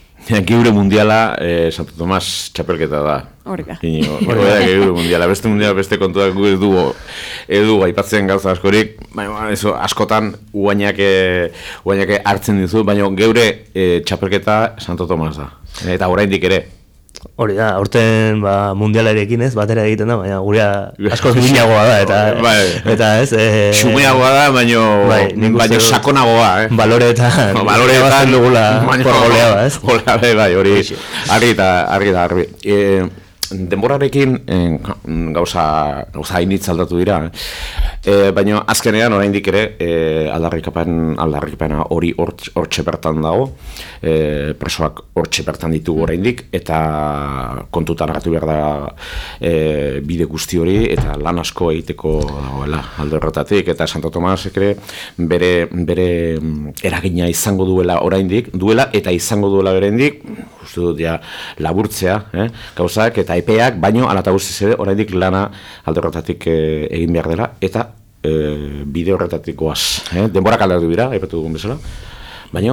Geure mundiala eh, Santo Tomas txapelketa da. Hori da. Hori da geure mundiala, beste mundiala beste kontuak gu ez dugu ez dugu aipatzen gauza askorik, baina eso askotan uainak eh, uainak hartzen dizu, baina geure eh, txapelketa Santo Tomas da. Eta oraindik ere. Hori da, aurten ba, mundialarekin ez, batera egiten da, baina gurea askoz duinagoa da, eta, bai, eta ez... E, xumeagoa da, baina bai, baino sakonagoa, eh? Baloreetan, no, baloretan dugula por goleaba, ez? Bai, bai, hori, argi da, argi da, argi. E, denborarekin eh, gauza, gauza hainitz aldatu dira, eh, baina azkenean oraindik ere eh, aldarrikapen, aldarrikapena hori hortxe bertan dago, eh, presoak hortxe bertan ditugu oraindik, eta kontutan hartu behar da eh, bide guzti hori, eta lan asko egiteko dagoela alde horretatik, eta Santo Tomasek ere bere, bere eragina izango duela oraindik, duela eta izango duela berendik, uste dut ja laburtzea, eh, gauzak, eta epeak, baino ala eta guztiz ere oraindik lana alde horretatik eh, egin behar dela, eta eh, bide horretatik goaz. Eh? Denborak aldatu dira, aipatu dugun bezala, baino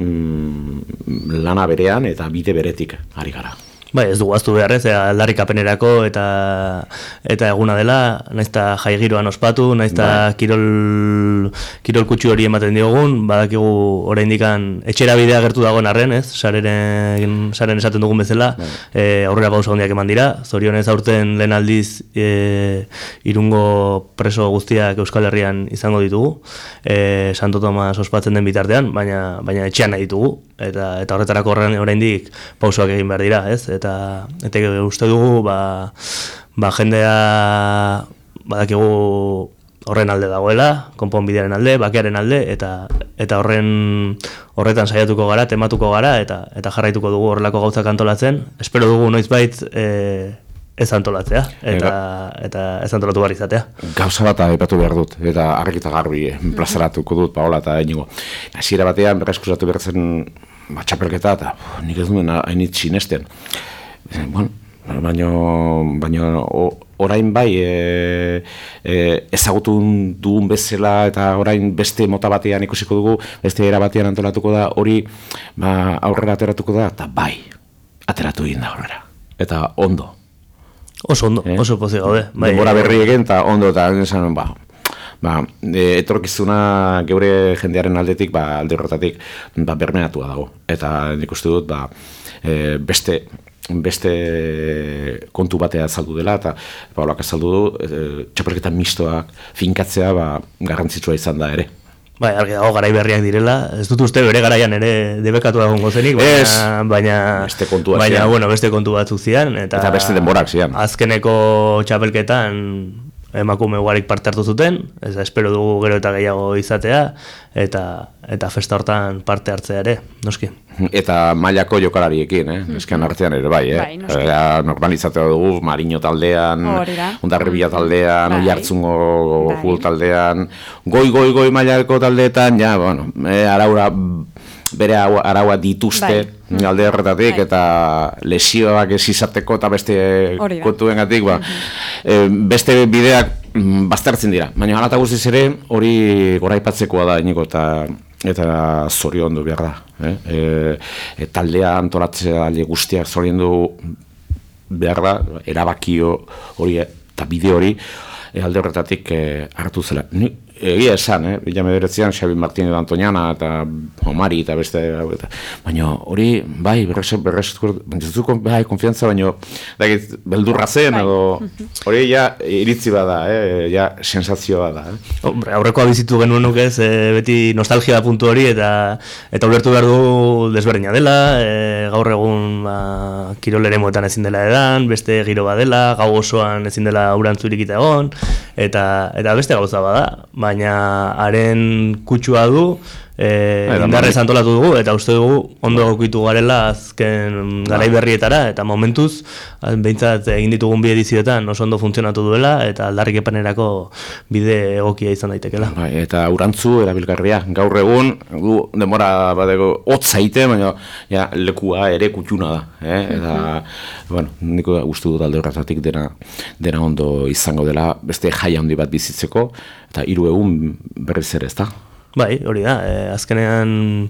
mm, lana berean eta bide beretik ari gara. Bai, ez dugu aztu behar ez, aldarrikapenerako eta eta eguna dela, naizta jai giroan ospatu, naizta bai. kirol, kirol kutsu hori ematen diogun, badakigu oraindikan etxera bidea gertu dagoen arren, ez, saren, saren esaten dugun bezala, bai. e, aurrera pausa handiak eman dira, zorionez aurten lehen aldiz e, irungo preso guztiak Euskal Herrian izango ditugu, e, Santo Tomas ospatzen den bitartean, baina, baina etxean nahi ditugu, eta, eta horretarako oraindik pausoak egin behar dira, ez, eta eta uste dugu ba, ba jendea badakigu horren alde dagoela, konponbidearen alde, bakearen alde eta eta horren horretan saiatuko gara, tematuko gara eta eta jarraituko dugu horrelako gauzak antolatzen. Espero dugu noizbait eh ez antolatzea eta eta ez antolatu behar izatea. Gauza bat aipatu behar dut eta argi eta garbi plazaratuko dut Paola eta Inigo. Hasiera batean berreskuratu behar zen ba, txapelketa eta nik ez duen hainitz sinesten. Bueno, baina baina orain bai e, e, ezagutu dugun bezala eta orain beste mota batean ikusiko dugu, beste era batean antolatuko da, hori ba, aurrera ateratuko da, eta bai, ateratu egin da aurrera. Eta ondo. Oso ondo, eh? Oso pozik gaude. Bai, denbora berri egin eta ondo eta esan, ba, ba, e, etorkizuna geure jendearen aldetik, ba, alde horretatik ba, bermenatua dago. Eta nik uste dut, ba, e, beste beste kontu batea azaldu dela, eta Paolak azaldu du, e, txapelketa mistoak finkatzea ba, garrantzitsua izan da ere. Bai, argi dago garai berriak direla, ez dut uste bere garaian ere debekatu egongo zenik, baina, ez, baina, beste kontu baina bueno, beste kontu batzuk zian, eta, eta beste denborak zian. Azkeneko txapelketan emakume ugarik parte hartu zuten, ez espero dugu gero eta gehiago izatea, eta eta festa hortan parte hartzea ere, noski. Eta mailako jokalariekin, eh? Eskean artean ere bai, eh? Bai, normalizatea dugu, Mariño taldean, Hondarribia taldean, bai. Oiartzungo bai. Futbol taldean, goi-goi-goi mailako taldeetan, ja, bueno, eh, araura bere araua dituzte bai. Alde horretatik bai. Eta lesioak ez izateko eta beste kontuengatik, ba, e, beste bideak baztertzen dira. Baina hala eta guztiz ere hori goraipatzekoa da Inigo eta eta zoriondu behar da. Eh? E, e, taldea antolatzea guztiak zoriondu behar da, erabakio hori eta bide hori e, alde horretatik e, hartu zela. Ni, egia esan, eh? Bila mederetzean Xabi Martínez Antoniana eta Omari eta beste, eta, baina hori, bai, berrez, berrez, berrez, bai, konfiantza, baina dakit, beldurra zen, edo hori ja iritzi bada, eh? Ja sensazio bada. Eh? Hombre, aurrekoa bizitu genuen nuke ez, e, beti nostalgia da puntu hori, eta eta ulertu behar du desberdina dela, e, gaur egun ba, kirol eremuetan ezin dela edan, beste giro badela, gau osoan ezin dela urantzu irikita egon, eta, eta beste gauza bada, baina haren kutsua du, e, indarrez antolatu dugu, eta uste dugu ondo gokitu garela azken garai berrietara, eta momentuz, behintzat egin ditugun bi edizioetan oso ondo funtzionatu duela, eta aldarrikepanerako bide egokia izan daitekela. Bai, eta urantzu erabilgarria, gaur egun, du denbora badego hotz zaite, baina ja, lekua ere kutxuna da, eh? Eta, bueno, niko uste dut alde horretatik dena, dena ondo izango dela, beste jai handi bat bizitzeko, eta hiru egun berriz ere, ez da? Bai, hori da, e, azkenean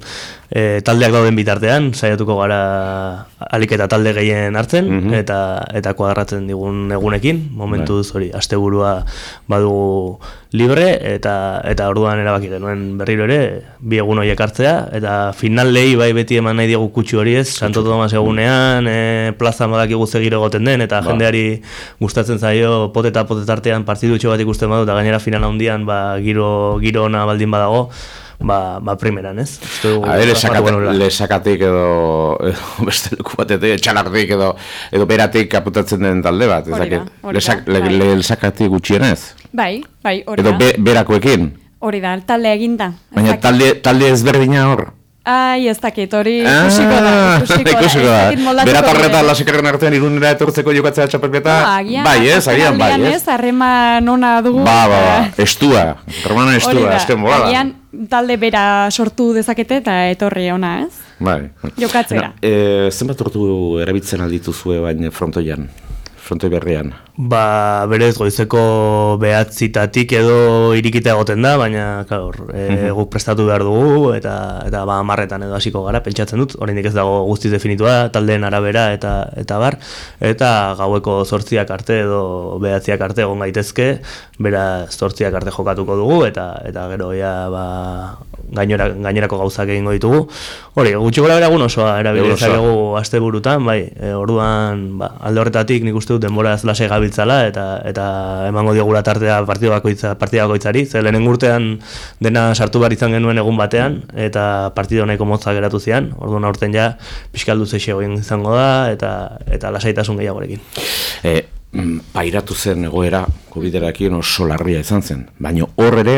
e, taldeak dauden bitartean, saiatuko gara alik eta talde gehien hartzen, mm-hmm. eta eta kuadratzen digun egunekin, momentuz hori, asteburua badugu libre, eta eta orduan erabaki genuen berriro ere, bi egun horiek hartzea, eta finalei bai beti eman nahi diegu kutsu hori ez, Santo Tomas egunean, e, plaza badakigu ze giro egoten den, eta ba. Jendeari gustatzen zaio poteta potetartean partidutxo bat ikusten badu, eta gainera final handian ba, giro, giro ona baldin badago, ba, ba primeran, ez? A ver, lesakatik edo, edo beste leku batetik, txalartik edo, edo beratik aputatzen den talde bat, ezakit? Lesak, le, le, lesakatik gutxienez? Bai, bai, hori da. Edo be, berakoekin? Hori da, talde eginda. Baina talde, talde ezberdina hor? Ai, ez dakit, hori ikusiko da, ikusiko da. Beratarreta lasekarren artean irunera etortzeko jokatzea txapelketa, bai ez, agian bai ez. Harreman ona dugu. Ba, ba, ba, estua, harreman estua, esken bolada. Agian talde bera sortu dezakete eta etorri ona ez. Bai. Jokatzera. Zenbat ordu erabiltzen aldituzue baina frontoian? Frontoi berrian? Ba, berez, goizeko behatzitatik edo irikita egoten da, baina, klar, e, guk prestatu behar dugu, eta, eta ba, marretan edo hasiko gara, pentsatzen dut, oraindik ez dago guztiz definitua, taldeen arabera, eta eta bar, eta gaueko zortziak arte edo behatziak arte egon gaitezke, bera zortziak arte jokatuko dugu, eta eta gero ja, ba, gainera, gainerako gauzak egingo ditugu. Hori, gutxi gora bera egun osoa erabiltzak egu aste burutan, bai, e, orduan, ba, alde horretatik nik uste dut denbora ez lasai gabiltzala, eta eta emango diogula tartea partida bakoitza, partida bakoitzari, ze lehen urtean dena sartu behar izan genuen egun batean, eta partida nahiko motza geratu zian, orduan aurten ja pixkaldu zeixego izango da, eta eta lasaitasun gehiagorekin. E, pairatu zen egoera, COVIDerakin oso larria izan zen, baina hor ere,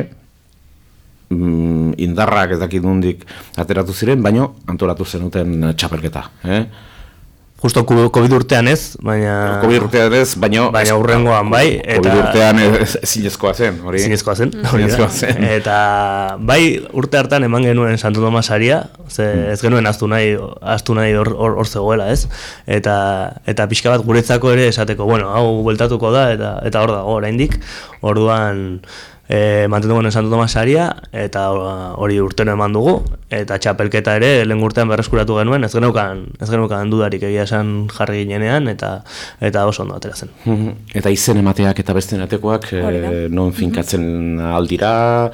mm, indarrak ez dakit nondik ateratu ziren, baina antolatu zenuten txapelketa, eh? Justo COVID urtean ez, baina... COVID urtean ez, baina... Baina urrengoan bai, eta... COVID urtean zinezkoa zen, hori? Zinezkoa zen, hori da. Eta bai urte hartan eman genuen Santo Tomas saria, ze ez genuen aztu nahi, aztu nahi hor, hor, hor zegoela ez, eta, eta pixka bat guretzako ere esateko, bueno, hau bueltatuko da, eta, eta hor dago oraindik, orduan... E, mantendu gonen Santo Tomas saria, eta hori urteno eman dugu, eta txapelketa ere lehen urtean berreskuratu genuen, ez genukan, ez genukan dudarik egia esan jarri ginenean, eta eta oso ondo atera zen. Eta izen emateak eta beste enatekoak e, non finkatzen aldira,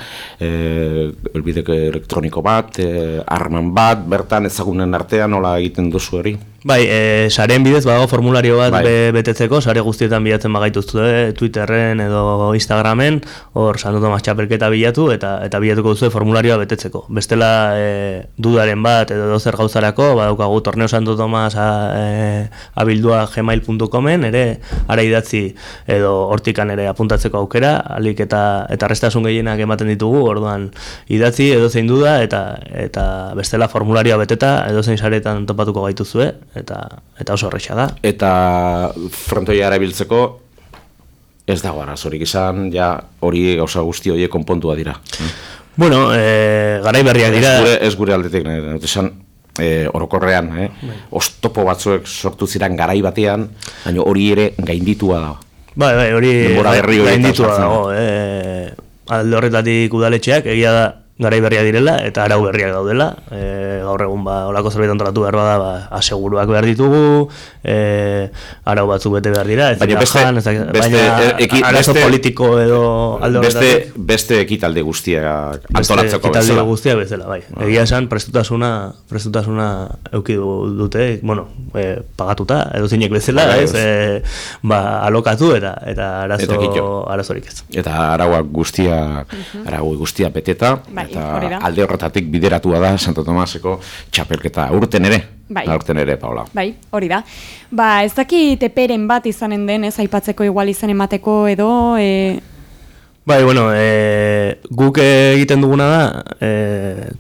e, elbideko elektroniko bat, e, arman bat, bertan ezagunen artean nola egiten duzu hori? Bai, e, saren bidez badago formulario bat bai. be, betetzeko, sare guztietan bilatzen bagaituztu, e, Twitterren edo Instagramen, hor Santo Tomas txapelketa bilatu eta eta bilatuko duzu formularioa betetzeko. Bestela e, dudaren bat edo dozer gauzarako, badaukagu Torneo Santo Tomas a, e, abildua gmail puntu comen, ere ara idatzi edo hortikan ere apuntatzeko aukera, alik eta eta restasun gehienak ematen ditugu, orduan idatzi edo zein duda eta eta bestela formularioa beteta edo zein saretan topatuko gaituzue. Eta, eta oso horreixa da. Eta frontoia erabiltzeko ez dago arazorik izan, ja hori gauza guzti horiek konpontua dira. Bueno, e, garai berriak dira. Ez gure, ez gure aldetik, esan e, orokorrean, eh? Oztopo batzuek sortu ziren garai batean, baina hori ere gainditua da. Bai, bai, hori gainditua dago. E, alde horretatik udaletxeak, egia da, garai berria direla eta arau berriak daudela. E, gaur egun ba holako zerbait antolatu behar bada, ba aseguruak behar ditugu, e, arau batzuk bete behar dira, ez baina beste, jan, ez, beste, baina eki, arazo beste, politiko edo alde beste, horretatik. beste ekitalde guztiak antolatzeko beste bezala. guztiak bezala, bai. Ah. Egia esan prestutasuna, prestutasuna eduki dute, bueno, e, pagatuta edo zinek bezala, ah, ez, e, ba alokatu eta eta arazo eta arazorik ez. Eta arauak guztia, uh-huh. arau guztia beteta, bai, eta alde horretatik bideratua da Santo Tomaseko txapelketa urten ere. Bai. Urten ere, Paula. Bai, hori da. Ba, ez dakit eperen bat izanen den, ez aipatzeko igual izan emateko edo... E... Bai, bueno, e, guk egiten duguna da... E,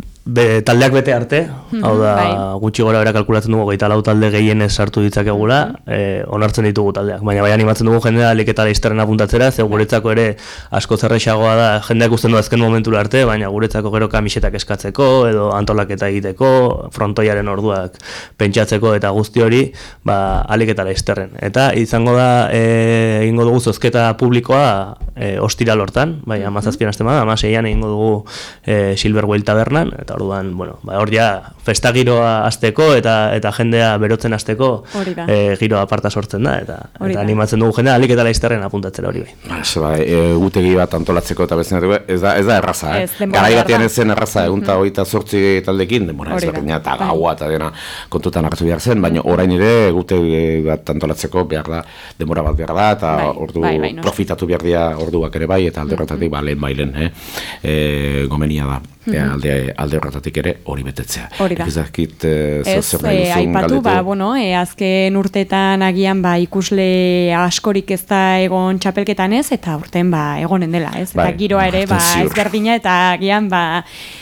Be, taldeak bete arte, mm-hmm, hau da bai. Gutxi gora bera kalkulatzen dugu gehieta lau talde gehienez sartu ditzakegula, mm-hmm. e, onartzen ditugu taldeak. Baina bai animatzen dugu jendea alik eta laizterren apuntatzera, ze guretzako ere asko zerrexagoa da, jendeak usten du azken momentura arte, baina guretzako gero kamisetak eskatzeko, edo antolaketa egiteko, frontoiaren orduak pentsatzeko eta guzti hori, ba, alik eta laizterren. Eta izango da, e, egingo dugu zozketa publikoa e, ostiral hortan, bai, amazazpian azte bada, amaseian egingo dugu e, Silver Whale tabernan, eta orduan, bueno, ba, hor ja festa giroa azteko eta eta jendea berotzen azteko e, giroa aparta sortzen da eta, eta animatzen dugu jendea alik eta laizterren apuntatzera hori bai. Ez bai, e, gutegi bat antolatzeko eta bezinatuko, ez da, ez da erraza, eh? Garai batean ez zen erraza, egun eta hogeita zortzi taldekin, demora ez berdina eta gaua eta dena kontutan hartu behar zen, baina orain ere gutegi bat antolatzeko behar da, demora bat behar da eta bai, ordu bai, bai, no. profitatu behar dira orduak ere bai eta alde horretatik mm-hmm. ba, lehen bailen, eh? E, gomenia da. Mm-hmm. alde, alde horretatik ere hori betetzea. Hori da. Ezakit, e, ez, e, aipatu, ba, bueno, e, azken urtetan agian ba, ikusle askorik ez da egon txapelketan ez, eta urten ba, egonen dela, ez? Eta bai, giroa ere ba, ezberdina eta agian ba,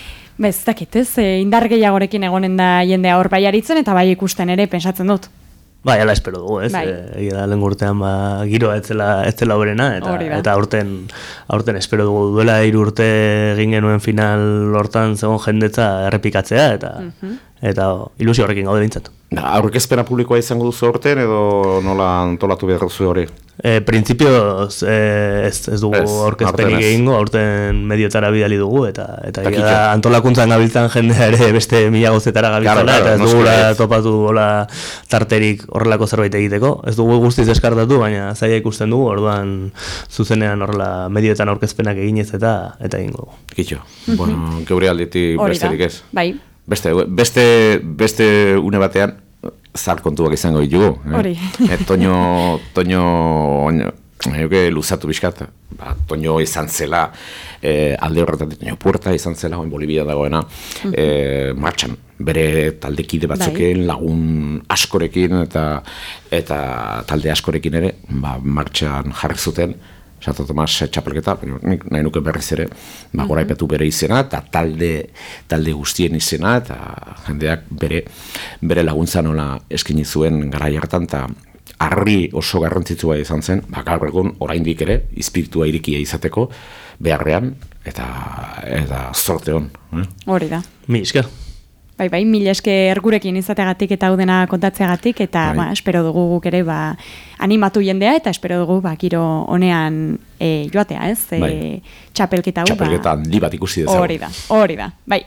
ba ez dakit ez, e, indar gehiagorekin egonen da jendea hor baiaritzen eta bai ikusten ere, pensatzen dut. Bai, ala espero dugu, ez? Bai. Egia da, lehen urtean ba, giroa ez zela, ez zela horrena, eta, eta aurten, aurten espero dugu duela hiru urte egin genuen final hortan zegoen jendetza errepikatzea, eta, uh-huh. eta ilusio horrekin gaude bintzatu. Aurkezpena publikoa izango duzu horten, edo nola antolatu behar duzu hori? E, Printzipioz e, ez, ez dugu aurkezpenik egingo, aurten mediotara bidali dugu, eta, eta da, antolakuntzan gabiltzan jendea ere beste mila gozetara gabiltzala, claro, claro, eta ez no dugula topatu hola tarterik horrelako zerbait egiteko. Ez dugu guztiz deskartatu, baina zaila ikusten dugu, orduan zuzenean horrela medioetan aurkezpenak eginez eta eta egingo dugu. Kitxo, mm-hmm. bueno, geure aldetik besterik ez. Bai. Beste, beste, beste une batean, zar kontuak izango ditugu. Hori. Eh? Toño, Toño, Euke luzatu bizkat, ba, Toño izan zela, eh, alde horretatik, Toño Puerta izan zela, oin Bolivia dagoena, mm-hmm. eh, martxan, bere taldekide batzuken, bai. Lagun askorekin eta eta talde askorekin ere, ba, martxan jarri zuten, Santo Tomas txapelketa, nik nahi nuke berriz ere, ba, goraipetu bere izena, eta talde, talde guztien izena, eta jendeak bere, bere laguntza nola eskini zuen garai hartan, eta harri oso garrantzitsua izan zen, ba, gaur egun oraindik ere, izpiritua irikia izateko, beharrean, eta, eta zorte hon. Eh? Hori da. Mi esker. Bai, bai, mila esker gurekin izateagatik eta hau dena kontatzeagatik, eta bai. Ba, espero dugu guk ere ba, animatu jendea, eta espero dugu ba, giro honean e, joatea, ez? E, bai. Txapelketa hau. Txapelketa handi bat ikusi dezagun. Hori da, hori da, bai.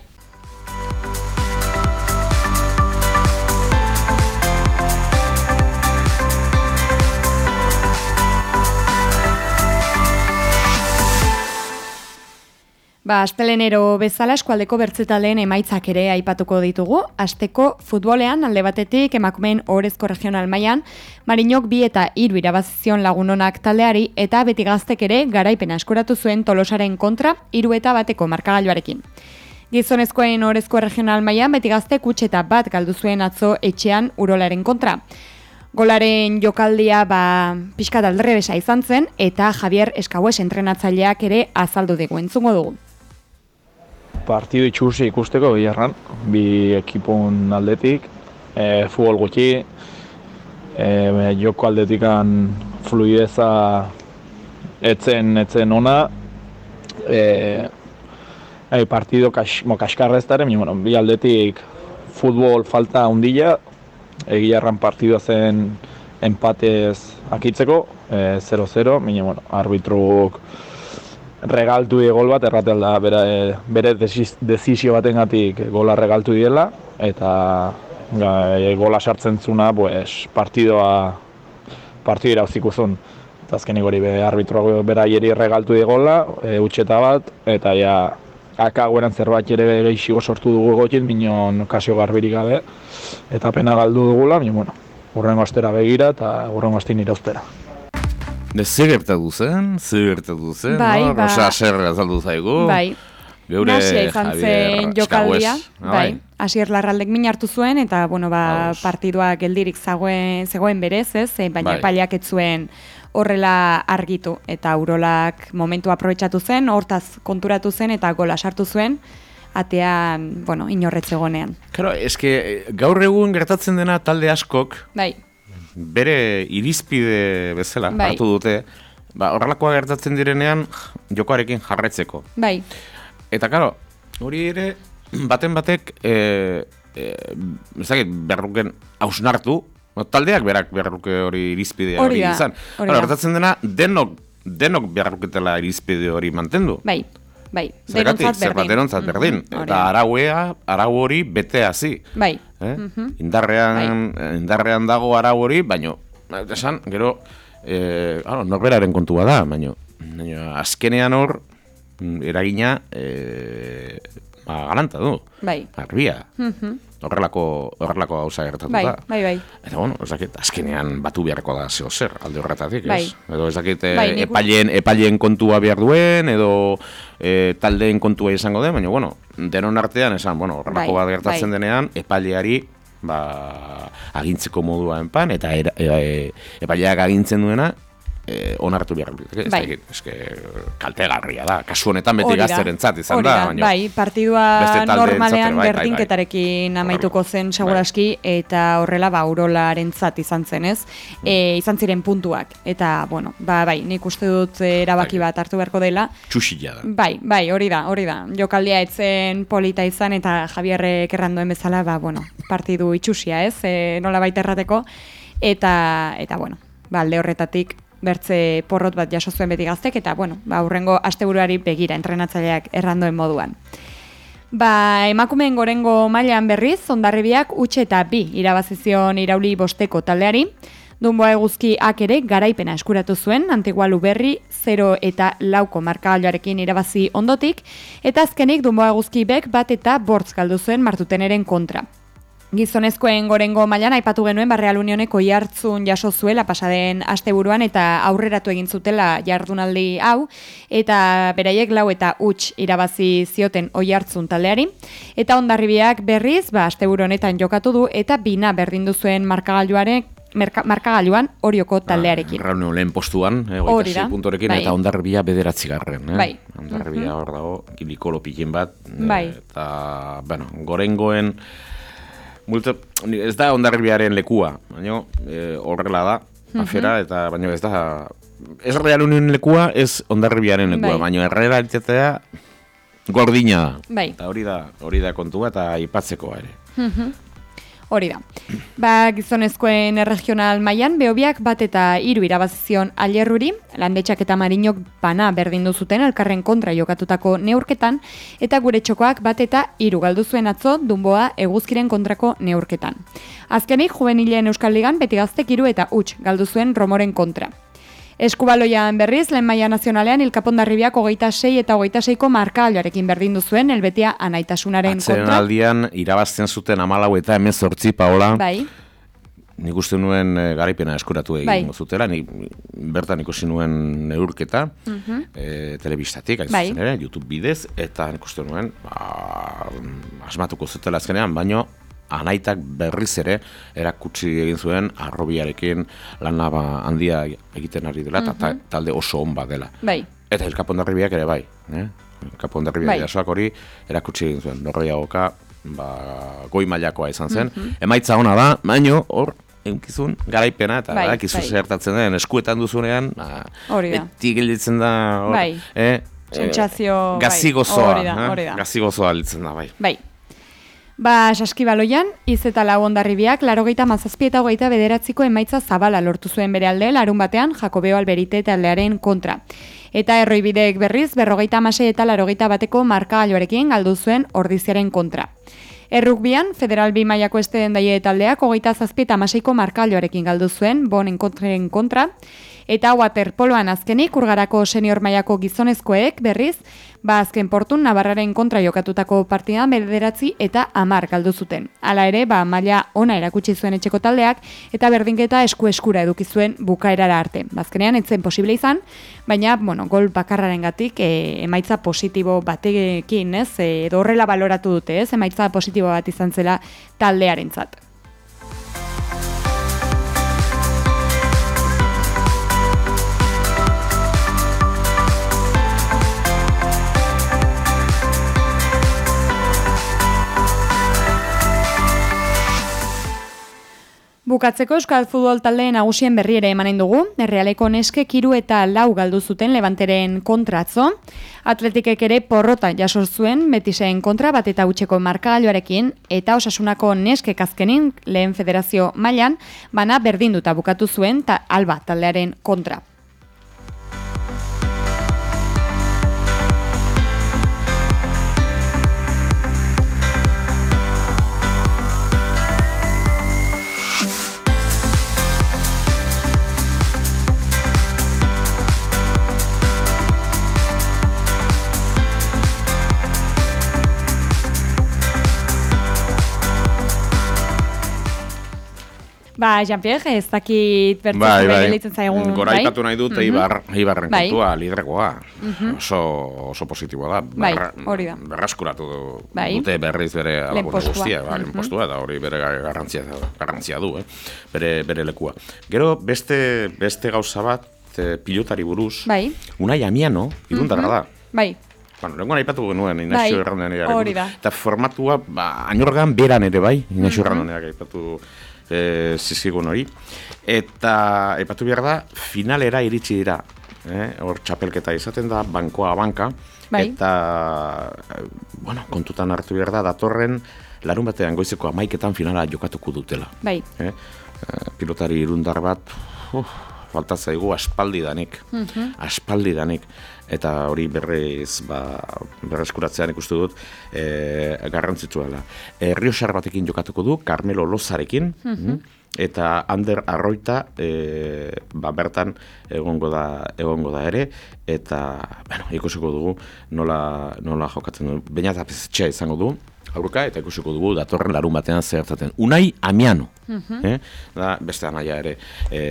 Ba, astelenero bezala eskualdeko bertzetaleen emaitzak ere aipatuko ditugu. Asteko futbolean alde batetik emakumeen ohorezko regional mailan Marinok bi eta hiru irabazizion lagunonak taldeari eta beti gaztek ere garaipena eskuratu zuen Tolosaren kontra hiru eta bateko markagailuarekin. Gizonezkoen ohorezko regional mailan beti gaztek huts eta bat galdu zuen atzo etxean Urolaren kontra. Golaren jokaldia ba, pixkat aldrebesa izan zen eta Javier Eskaues entrenatzaileak ere azaldu dugu entzungo dugu. Partido itxusi ikusteko biharran, bi ekipun aldetik, e, futbol gutxi, e, joko aldetikan fluideza etzen, etzen ona, e, e, partido kas, mo, kaskarra ez dara, bueno, bi aldetik futbol falta hundila, egiarran partidua zen empatez akitzeko, e, zero zero, bueno, arbitruk regaltu die gol bat, erratel da bere, bere desizio batengatik gola regaltu diela, eta e, gola sartzen zuna, pues, partidoa, partido irauziko zuen. Eta azkenik hori be, arbitroa beraieri regaltu die gola, e, utxeta bat, eta ja, akagoeran zerbait ere gehiago sortu dugu gotin, minon kasio garbirik gabe, eta pena galdu dugula, baina, bueno, urrengo astera begira eta urrengo astin irauztera. De ze gertatu zen, ze gertatu zen, bai, no? Ba... Rosa Aser azaldu zaigu. Bai, Geure nasia izan zen jokaldia, bai. bai. Asier Larraldek min hartu zuen, eta, bueno, ba, partidua geldirik zagoen, zegoen berez, ez? Baina bai. Epaileak ez zuen horrela argitu, eta Urolak momentu aprobetxatu zen, hortaz konturatu zen, eta gola sartu zuen, atean, bueno, inorretzegonean. Claro, eske gaur egun gertatzen dena talde askok, bai. bere irizpide bezala bai. hartu dute, ba, horrelakoa gertatzen direnean jokoarekin jarraitzeko. Bai. Eta, karo, hori ere, baten batek, e, e, ezagit, berruken hausnartu, taldeak berak beharruke hori irizpidea hori izan. Hortatzen dena, denok, denok beharruketela irizpide hori mantendu. Bai, bai, denontzat berdin. Denontzat berdin. Mm-hmm. Eta arauea, arau hori bete hasi. Bai. Eh? Mm-hmm. Indarrean, bai. Indarrean dago arau hori, baino, esan, gero, eh, aro, norberaren kontua da, baino, baino azkenean hor, eragina, eh, ba, galanta du. Bai. Arbia. Mm-hmm. Horrelako, horrelako gauza gertatu bai, da. Bai, bai, Eta, bueno, ez dakit, azkenean batu beharko da zeo zer, alde horretatik, bai. ez? Edo ez dakit, bai, epaileen, epaileen kontua behar duen, edo e, taldeen kontua izango den, baina, bueno, denon artean, esan, bueno, horrelako bai, bat gertatzen bai. denean, epaileari, ba, agintzeko modua enpan, eta era, e, e, epaileak agintzen duena, Eh, onartu behar dut, ez bai. Eske kaltegarria da, kasu honetan beti gazterentzat izan da, baina bai, partidua normalean bai, berdinketarekin bai, bai. amaituko zen seguraski, bai. Eta horrela ba Urolarentzat izan zen, ez? E, izan ziren puntuak, eta, bueno, ba, bai, nik uste dut erabaki bai. bat hartu beharko dela. Txusila da. Bai, bai, hori da, hori da. Jokaldia etzen polita izan, eta Javierrek errandoen bezala, ba, bueno, partidu itxusia, ez? E, nola baita errateko, eta, eta, bueno, ba, alde horretatik, bertze porrot bat jaso zuen beti gaztek, eta, bueno, ba, urrengo asteburuari begira, entrenatzaileak errandoen moduan. Ba, emakumeen gorengo mailan berriz, Hondarribiak utxe eta bi irabazizion irauli bosteko taldeari, Dunboa Eguzkiak ere garaipena eskuratu zuen, Antigualu berri, zero eta lauko markagailuarekin irabazi ondotik, eta azkenik Dunboa Eguzkibek bat eta bortz galdu zuen Martuteneren kontra. Gizonezkoen gorengo mailan aipatu genuen ba Real Unionek oihartzun jaso zuela pasaden asteburuan eta aurreratu egin zutela jardunaldi hau eta beraiek lau eta huts irabazi zioten oihartzun taldeari eta Hondarribiak berriz ba asteburu honetan jokatu du eta bina berdindu zuen markagailuaren markagailuan Orioko taldearekin. Real Union lehen postuan, eh, hogeita sei puntorekin bai. Eta Hondarribia bederatzigarren, eh. Bai. Hondarribia hor dago kilikolo pikin bat bai. Eta bueno, gorengoen Multo, ez da Hondarribiaren lekua, baina e, horrela da, afera, mm-hmm. eta baina ez da, ez Real Union lekua, ez Hondarribiaren lekua, bai. Baina errealitatea gordina da. Bai. Eta hori da, hori da kontua eta aipatzekoa ere. Mm-hmm. Hori da. Ba, gizonezkoen regional mailan Behobiak bat eta hiru irabazizion Ailerruri, Landetxak eta Marinok bana berdindu zuten elkarren kontra jokatutako neurketan, eta gure txokoak bat eta hiru galdu zuen atzo Dunboa Eguzkiren kontrako neurketan. Azkenik, juvenilen Euskal Ligan beti gaztek hiru eta huts galdu zuen Romoren kontra. Eskubaloian berriz, lehen maila nazionalean Ilkapondarribiak hogeita sei eta hogeita seiko markagailuarekin berdindu zuen Helbetia Anaitasunaren kontra. Atzeren aldian irabazten zuten hamalau eta hemezortzi Paola. Bai. Nik uste nuen e, garaipena eskuratu egin bai. Zutela, nik bertan ikusi nuen neurketa, uh-huh. e, telebistatik, bai. Ere, YouTube bidez, eta nik uste nuen ba, asmatuko zutela azkenean, baino anaitak berriz ere erakutsi egin zuen Arrobiarekin lana ba, handia egiten ari dela eta uh-huh. talde oso on bat dela. Bai. Eta Ilkapondarribiak ere bai. Eh? Ilkapondarribiak bai. Jasoak hori erakutsi egin zuen. Norgehiagoka ba, goi mailakoa izan zen. Uh-huh. Emaitza ona da, baino hor eukizun garaipena eta bai, badakizu bai. Zertatzen den eskuetan duzunean ba, beti gelditzen da hor. Bai. Eh? Sentsazio gazi gozoa. Hori da, hori da. Gazi gozoa litzen da, bai. Bai. Ba, saskibaloian, iz eta lau ondarribiak, larogeita mazazpi eta hogeita bederatziko emaitza zabala lortu zuen bere alde, larun batean, Jakobeo Alberite taldearen kontra. Eta erroibideek berriz, berrogeita amasei eta larogeita bateko markagailuarekin galdu zuen ordiziaren kontra. Errukbian, Federal bi mailako esteen daie taldeak, hogeita zazpi eta amaseiko markagailuarekin galdu zuen, bonen kontren kontra. Eta waterpoloan azkenik, urgarako senior mailako gizonezkoek berriz, ba azken portun Navarraren kontra jokatutako partidan bederatzi eta hamar galdu zuten. Hala ere, ba maila ona erakutsi zuen etxeko taldeak eta berdinketa esku eskura eduki zuen bukaerara arte. Bazkenean etzen posible izan, baina bueno, gol bakarrarengatik e, emaitza positibo batekin, ez? E, edo horrela baloratu dute, ez? Emaitza positibo bat izan zela taldearentzat. Bukatzeko Euskal Futbol taldeen nagusien berri ere emanen dugu. Errealeko neskek hiru eta lau galdu zuten Levanteren kontratzo. Atletikek ere porrota jaso zuen Betisen kontra bat eta hutseko markagailuarekin eta Osasunako neskek azkenin lehen federazio mailan bana berdinduta bukatu zuen ta Alba taldearen kontra. Ba, Jean-Pierre, ez dakit bertzen bai, bai. gelitzen zaigun. Gora ipatu nahi dut, Eibar, Eibarren bai. kontua, lidergoa. Uh-huh. Oso, oso positiboa da. Bai, hori da. Berraskuratu bai. dute berriz bere alagune guztia, ba, uh-huh. postua, eta hori bere garrantzia, garrantzia du, eh? bere, bere lekua. Gero, beste, beste gauza bat, eh, pilotari buruz, bai. Unai Amiano, irundarra uh-huh. da. Bai. Bueno, lenguan aipatu genuen, Inaxio bai. Errandenean. Hori da. Eta formatua, ba, añorgan beran ere bai, Inaxio uh-huh. Errandenean aipatu E, zizigun hori, eta epatu behar da, finalera iritsi dira, eh? Hor txapelketa izaten da, bankoa banka, bai. Eta, bueno, kontutan hartu behar da, datorren larun batean goizeko amaiketan finala jokatuko dutela. Bai. Eh? Pilotari irundar bat, uf, falta zaigu aspaldidanik, uh-huh. aspaldidanik. Eta hori berrez, ba, berreskuratzean ikustu dut, e, garrantzitsua dela. E, Riosar batekin jokatuko du, Carmelo Lozarekin, uh-huh. eta Ander Arroita e, ba, bertan egongo da, egongo da ere, eta bueno, ikusiko dugu nola, nola jokatzen du. Baina eta pezetxea izango du, aurka, eta ikusiko dugu datorren larun batean zertaten. Unai Amiano, uh-huh. eh? da, beste anaia ere e,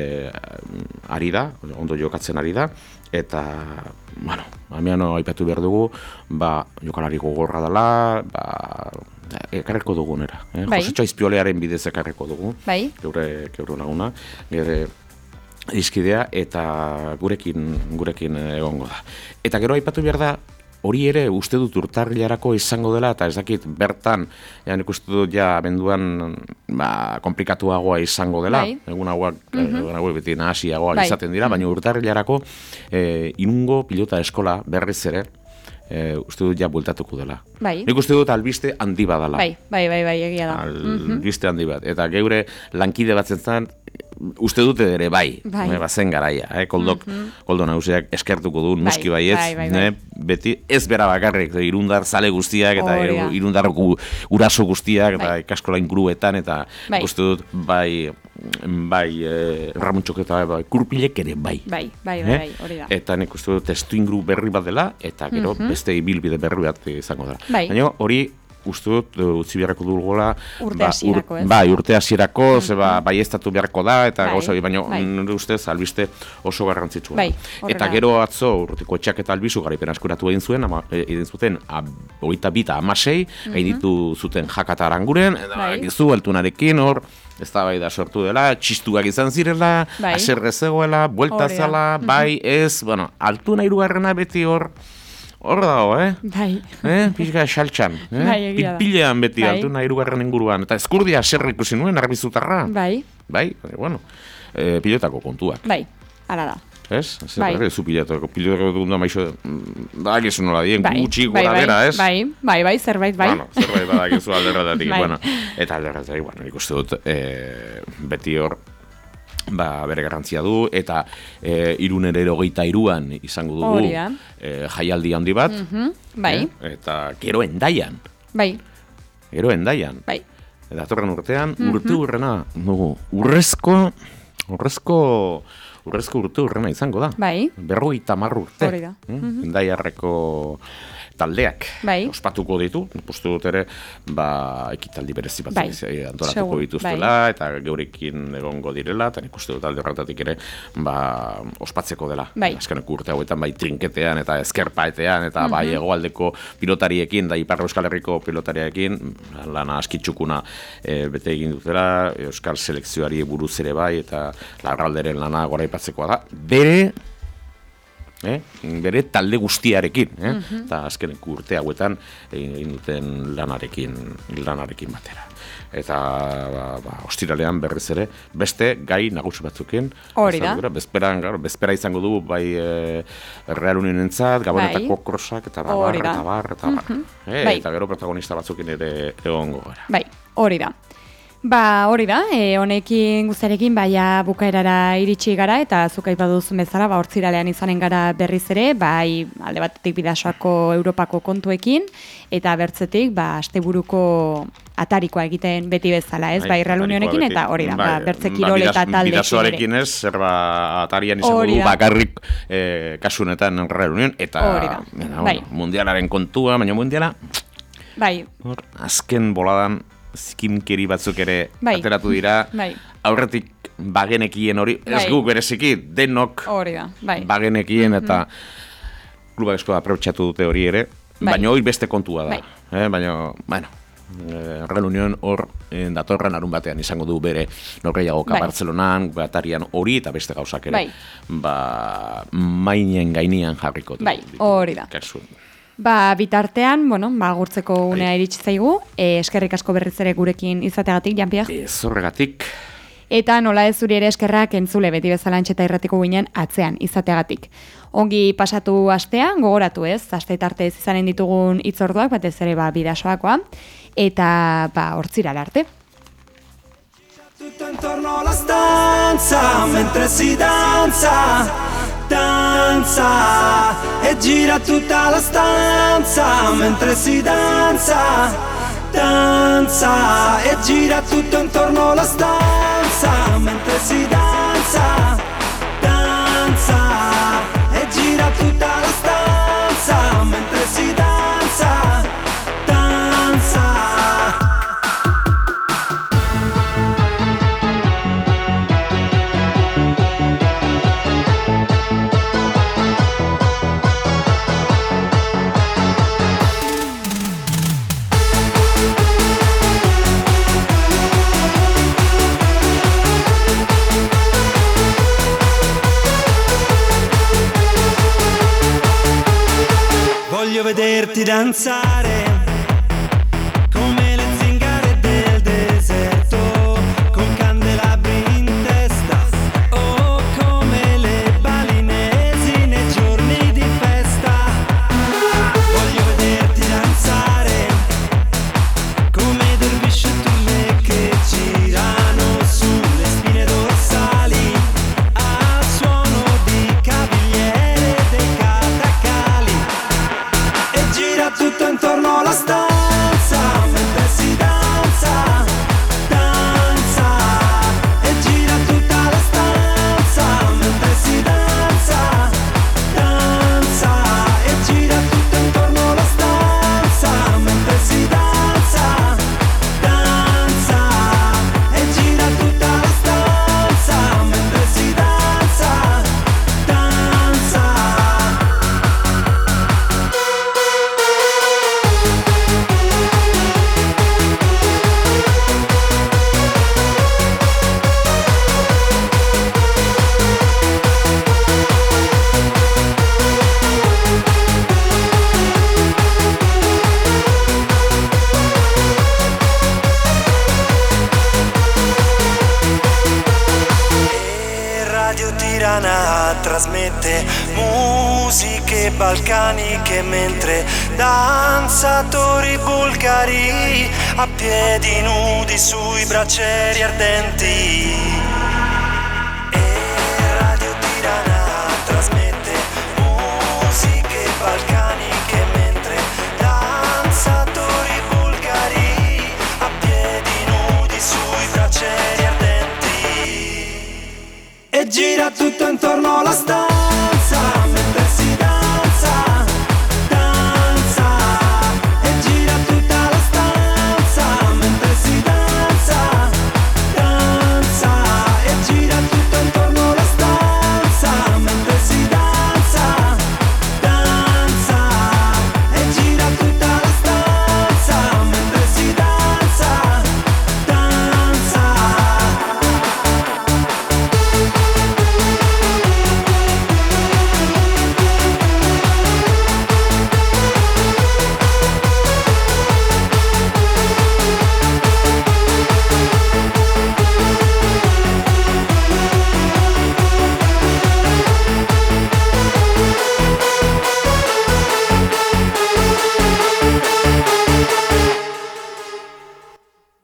ari da, ondo jokatzen ari da, eta, bueno, Amiano aipatu behar dugu, ba, jokalari gogorra dela, ba, ekarreko dugunera. Eh? Bai. Josetxo Izpiolearen bidez ekarreko dugu, bai. geure, geure laguna, gure izkidea, eta gurekin, gurekin egongo da. Eta gero aipatu behar da, hori ere uste dut urtarrilarako izango dela, eta ez dakit bertan, ja nik uste dut ja benduan ba, komplikatuagoa izango dela, bai. egun hauak, uh-huh. egun hauak beti nahasiagoa bai. izaten dira, baina urtarrilarako e, Irungo pilota eskola berriz ere, e, uste dut ja bueltatuko dela. Bai. Nik uste dut albiste handi badala. Bai, bai, bai, bai, egia da. Albiste handi bat. Eta geure lankide batzen zen, uste dute ere bai, bai. Ne, bazen garaia, eh? Koldok, uh-huh. Koldo nagusiak eskertuko du, noski bai, baietz, bai, bai, bai. Ne? Beti ez bera bakarrik, irundar zale guztiak, eta oh, irundar gu, uraso guztiak, eta bai. Ikaskola inguruetan, eta bai. Uste dut, bai, bai, eh, Ramuntxok eta bai, kurpilek ere bai. Bai, bai, bai, bai, hori da. Eta nik uste dut, testu inguru berri bat dela, eta gero, uh-huh. beste ibilbide berri bat izango dela. Bai. Baina hori, uste dut, utzi beharrako dugola, urte hasierako, ba, ur, bai, urte hasierako, mm-hmm. zeba, bai estatu beharko da, eta bai, gauza, baina bai. nire ustez, albiste oso garrantzitsua. Bai, eta gero atzo, urteko etxak eta albizu garaipen askuratu egin zuen, ama, egin zuten, hogeita bita amasei, mm-hmm. gainditu zuten jakata aranguren, eta bai. Gizu, altunarekin, hor, ez da bai da sortu dela, txistuak izan zirela, bai. Aserre zegoela, buelta zala, bai, ez, bueno, altuna hirugarrena beti hor, hor dago, eh? Bai. Eh? Pixka xaltxan. Eh? Bai, egia da. Pilpilean beti, bai. Altuna hirugarren inguruan. Eta eskurdia aserre ikusi nuen, arbizutarra. Bai. Bai, bueno, eh, pilotako kontuak. Bai, hala da. ez? Zer, Bai. zu pilotako, pilotako dugunda maixo, badakizu nola dien, Bai, gutxi bai, gora bai, bera, ez? Bai, bai, bai, zerbait, bai. Bueno, zerbait badakizu alderratatik, Bai. bueno, eta alderratatik, bueno, nik uste dut, e, beti hor, ba, bere garrantzia du, eta e, irunere hogeita iruan izango dugu Hori da. e, jaialdi handi bat, Mhm, bai, eh? Eta gero endaian, bai, gero endaian. bai. Datorren urtean, Mhm. urte urrena, dugu, urrezko, urrezko, urrezko urte urrena izango da. Bai. Berrogeita hamar urte. Hori da. Mm? Mhm. Endaiarreko taldeak Bai. ospatuko ditu, postu dut ere, ba, ekitaldi berezi batzuk Bai. eh, antolatuko Segur, dituztela, eta geurekin egongo direla, eta nik uste dut alde horretatik ere, ba, ospatzeko dela. Bai. Azkeneko urte hauetan, bai, trinketean eta ezkerpaetean, eta Mhm. bai, hegoaldeko pilotariekin, da Ipar Euskal Herriko pilotariekin, lana askitxukuna e, bete egin dutela, Euskal selekzioari buruz ere bai, eta larralderen lana goraipatzekoa da. Bere, eh, bere talde guztiarekin, eh? Mhm. Eta azkeneko urte hauetan egin egin duten lanarekin, lanarekin batera. Eta ba, ba, ostiralean berriz ere beste gai nagusi batzukin. Hori da. Bezperan, claro, bezpera izango du bai e, Real Unionentzat, Gabonetako Bai. krosak eta bar, Hori da. eta bar, eta bar. Mhm. Eh, Bai. Eta gero protagonista batzukin ere egongo gara. Bai, hori da. Ba, hori da, e, honekin guztiarekin baia bukaerara iritsi gara eta zuk aipa duzun bezala, ba, hortziralean izanen gara berriz ere, bai alde batetik bidasoako Europako kontuekin, eta bertzetik, ba, asteburuko atarikoa egiten beti bezala, ez, bai, Real Unionekin, eta hori da, ba, bertze kirol eta taldeekin Bidasoarekin ere. ez, zer ba, atarian izango Hori du da. bakarrik eh, kasunetan Real Union, eta Hori da. bueno, Bai. mundialaren kontua, baina mundiala, Bai, hor, azken boladan, skinkeri batzuk ere Bai. ateratu dira, bai, aurretik bagenekien hori, ez Bai. guk bereziki, denok hori da, bai. bagenekien, eta klubak esko aprobetxatu dute hori ere, Bai. baina hori beste kontua da. Bai. Eh, baina, bueno, eh, Real Union hor eh, datorren arun batean izango du bere norgehiagoka Bai. Bartzelonan, Atarian hori eta beste gauzak ere, Bai. ba, mainen gainean jarriko du. Bai, hori da. Kasu. Ba, bitartean, bueno, ba, gurtzeko unea iritsi zaigu, e, eskerrik asko berriz ere gurekin izateagatik, Jan-Pierre. Ez horregatik, Eta nola ez zuri ere eskerrak entzule beti bezala antxeta irratiko ginen atzean izateagatik. Ongi pasatu astean, gogoratu ez, aste tartez izanen ditugun hitzorduak, batez ere ba, bidasoakoa, eta ba, hortzirala arte. Tutto intorno alla stanza mentre si danza, danza e gira tutta la stanza mentre si danza, danza e gira tutto intorno alla stanza mentre si danza, danza e gira tutta la stanza mentre si danza, danza. Voglio vederti danzare come le zingare del deserto, con candelabri in testa, o come le balinesi nei giorni di festa. Voglio vederti danzare come dervisci e turme che girano sulle spine dorsali al suono di cavigliere dei catacali. E gira tutto intorno alla Tirana trasmette musiche balcaniche mentre danzatori bulgari a piedi nudi sui braccieri ardenti. E Radio Tirana trasmette musiche balcaniche mentre danzatori bulgari a piedi nudi sui braccieri ardenti. E gira tutto intorno alla stanza mentre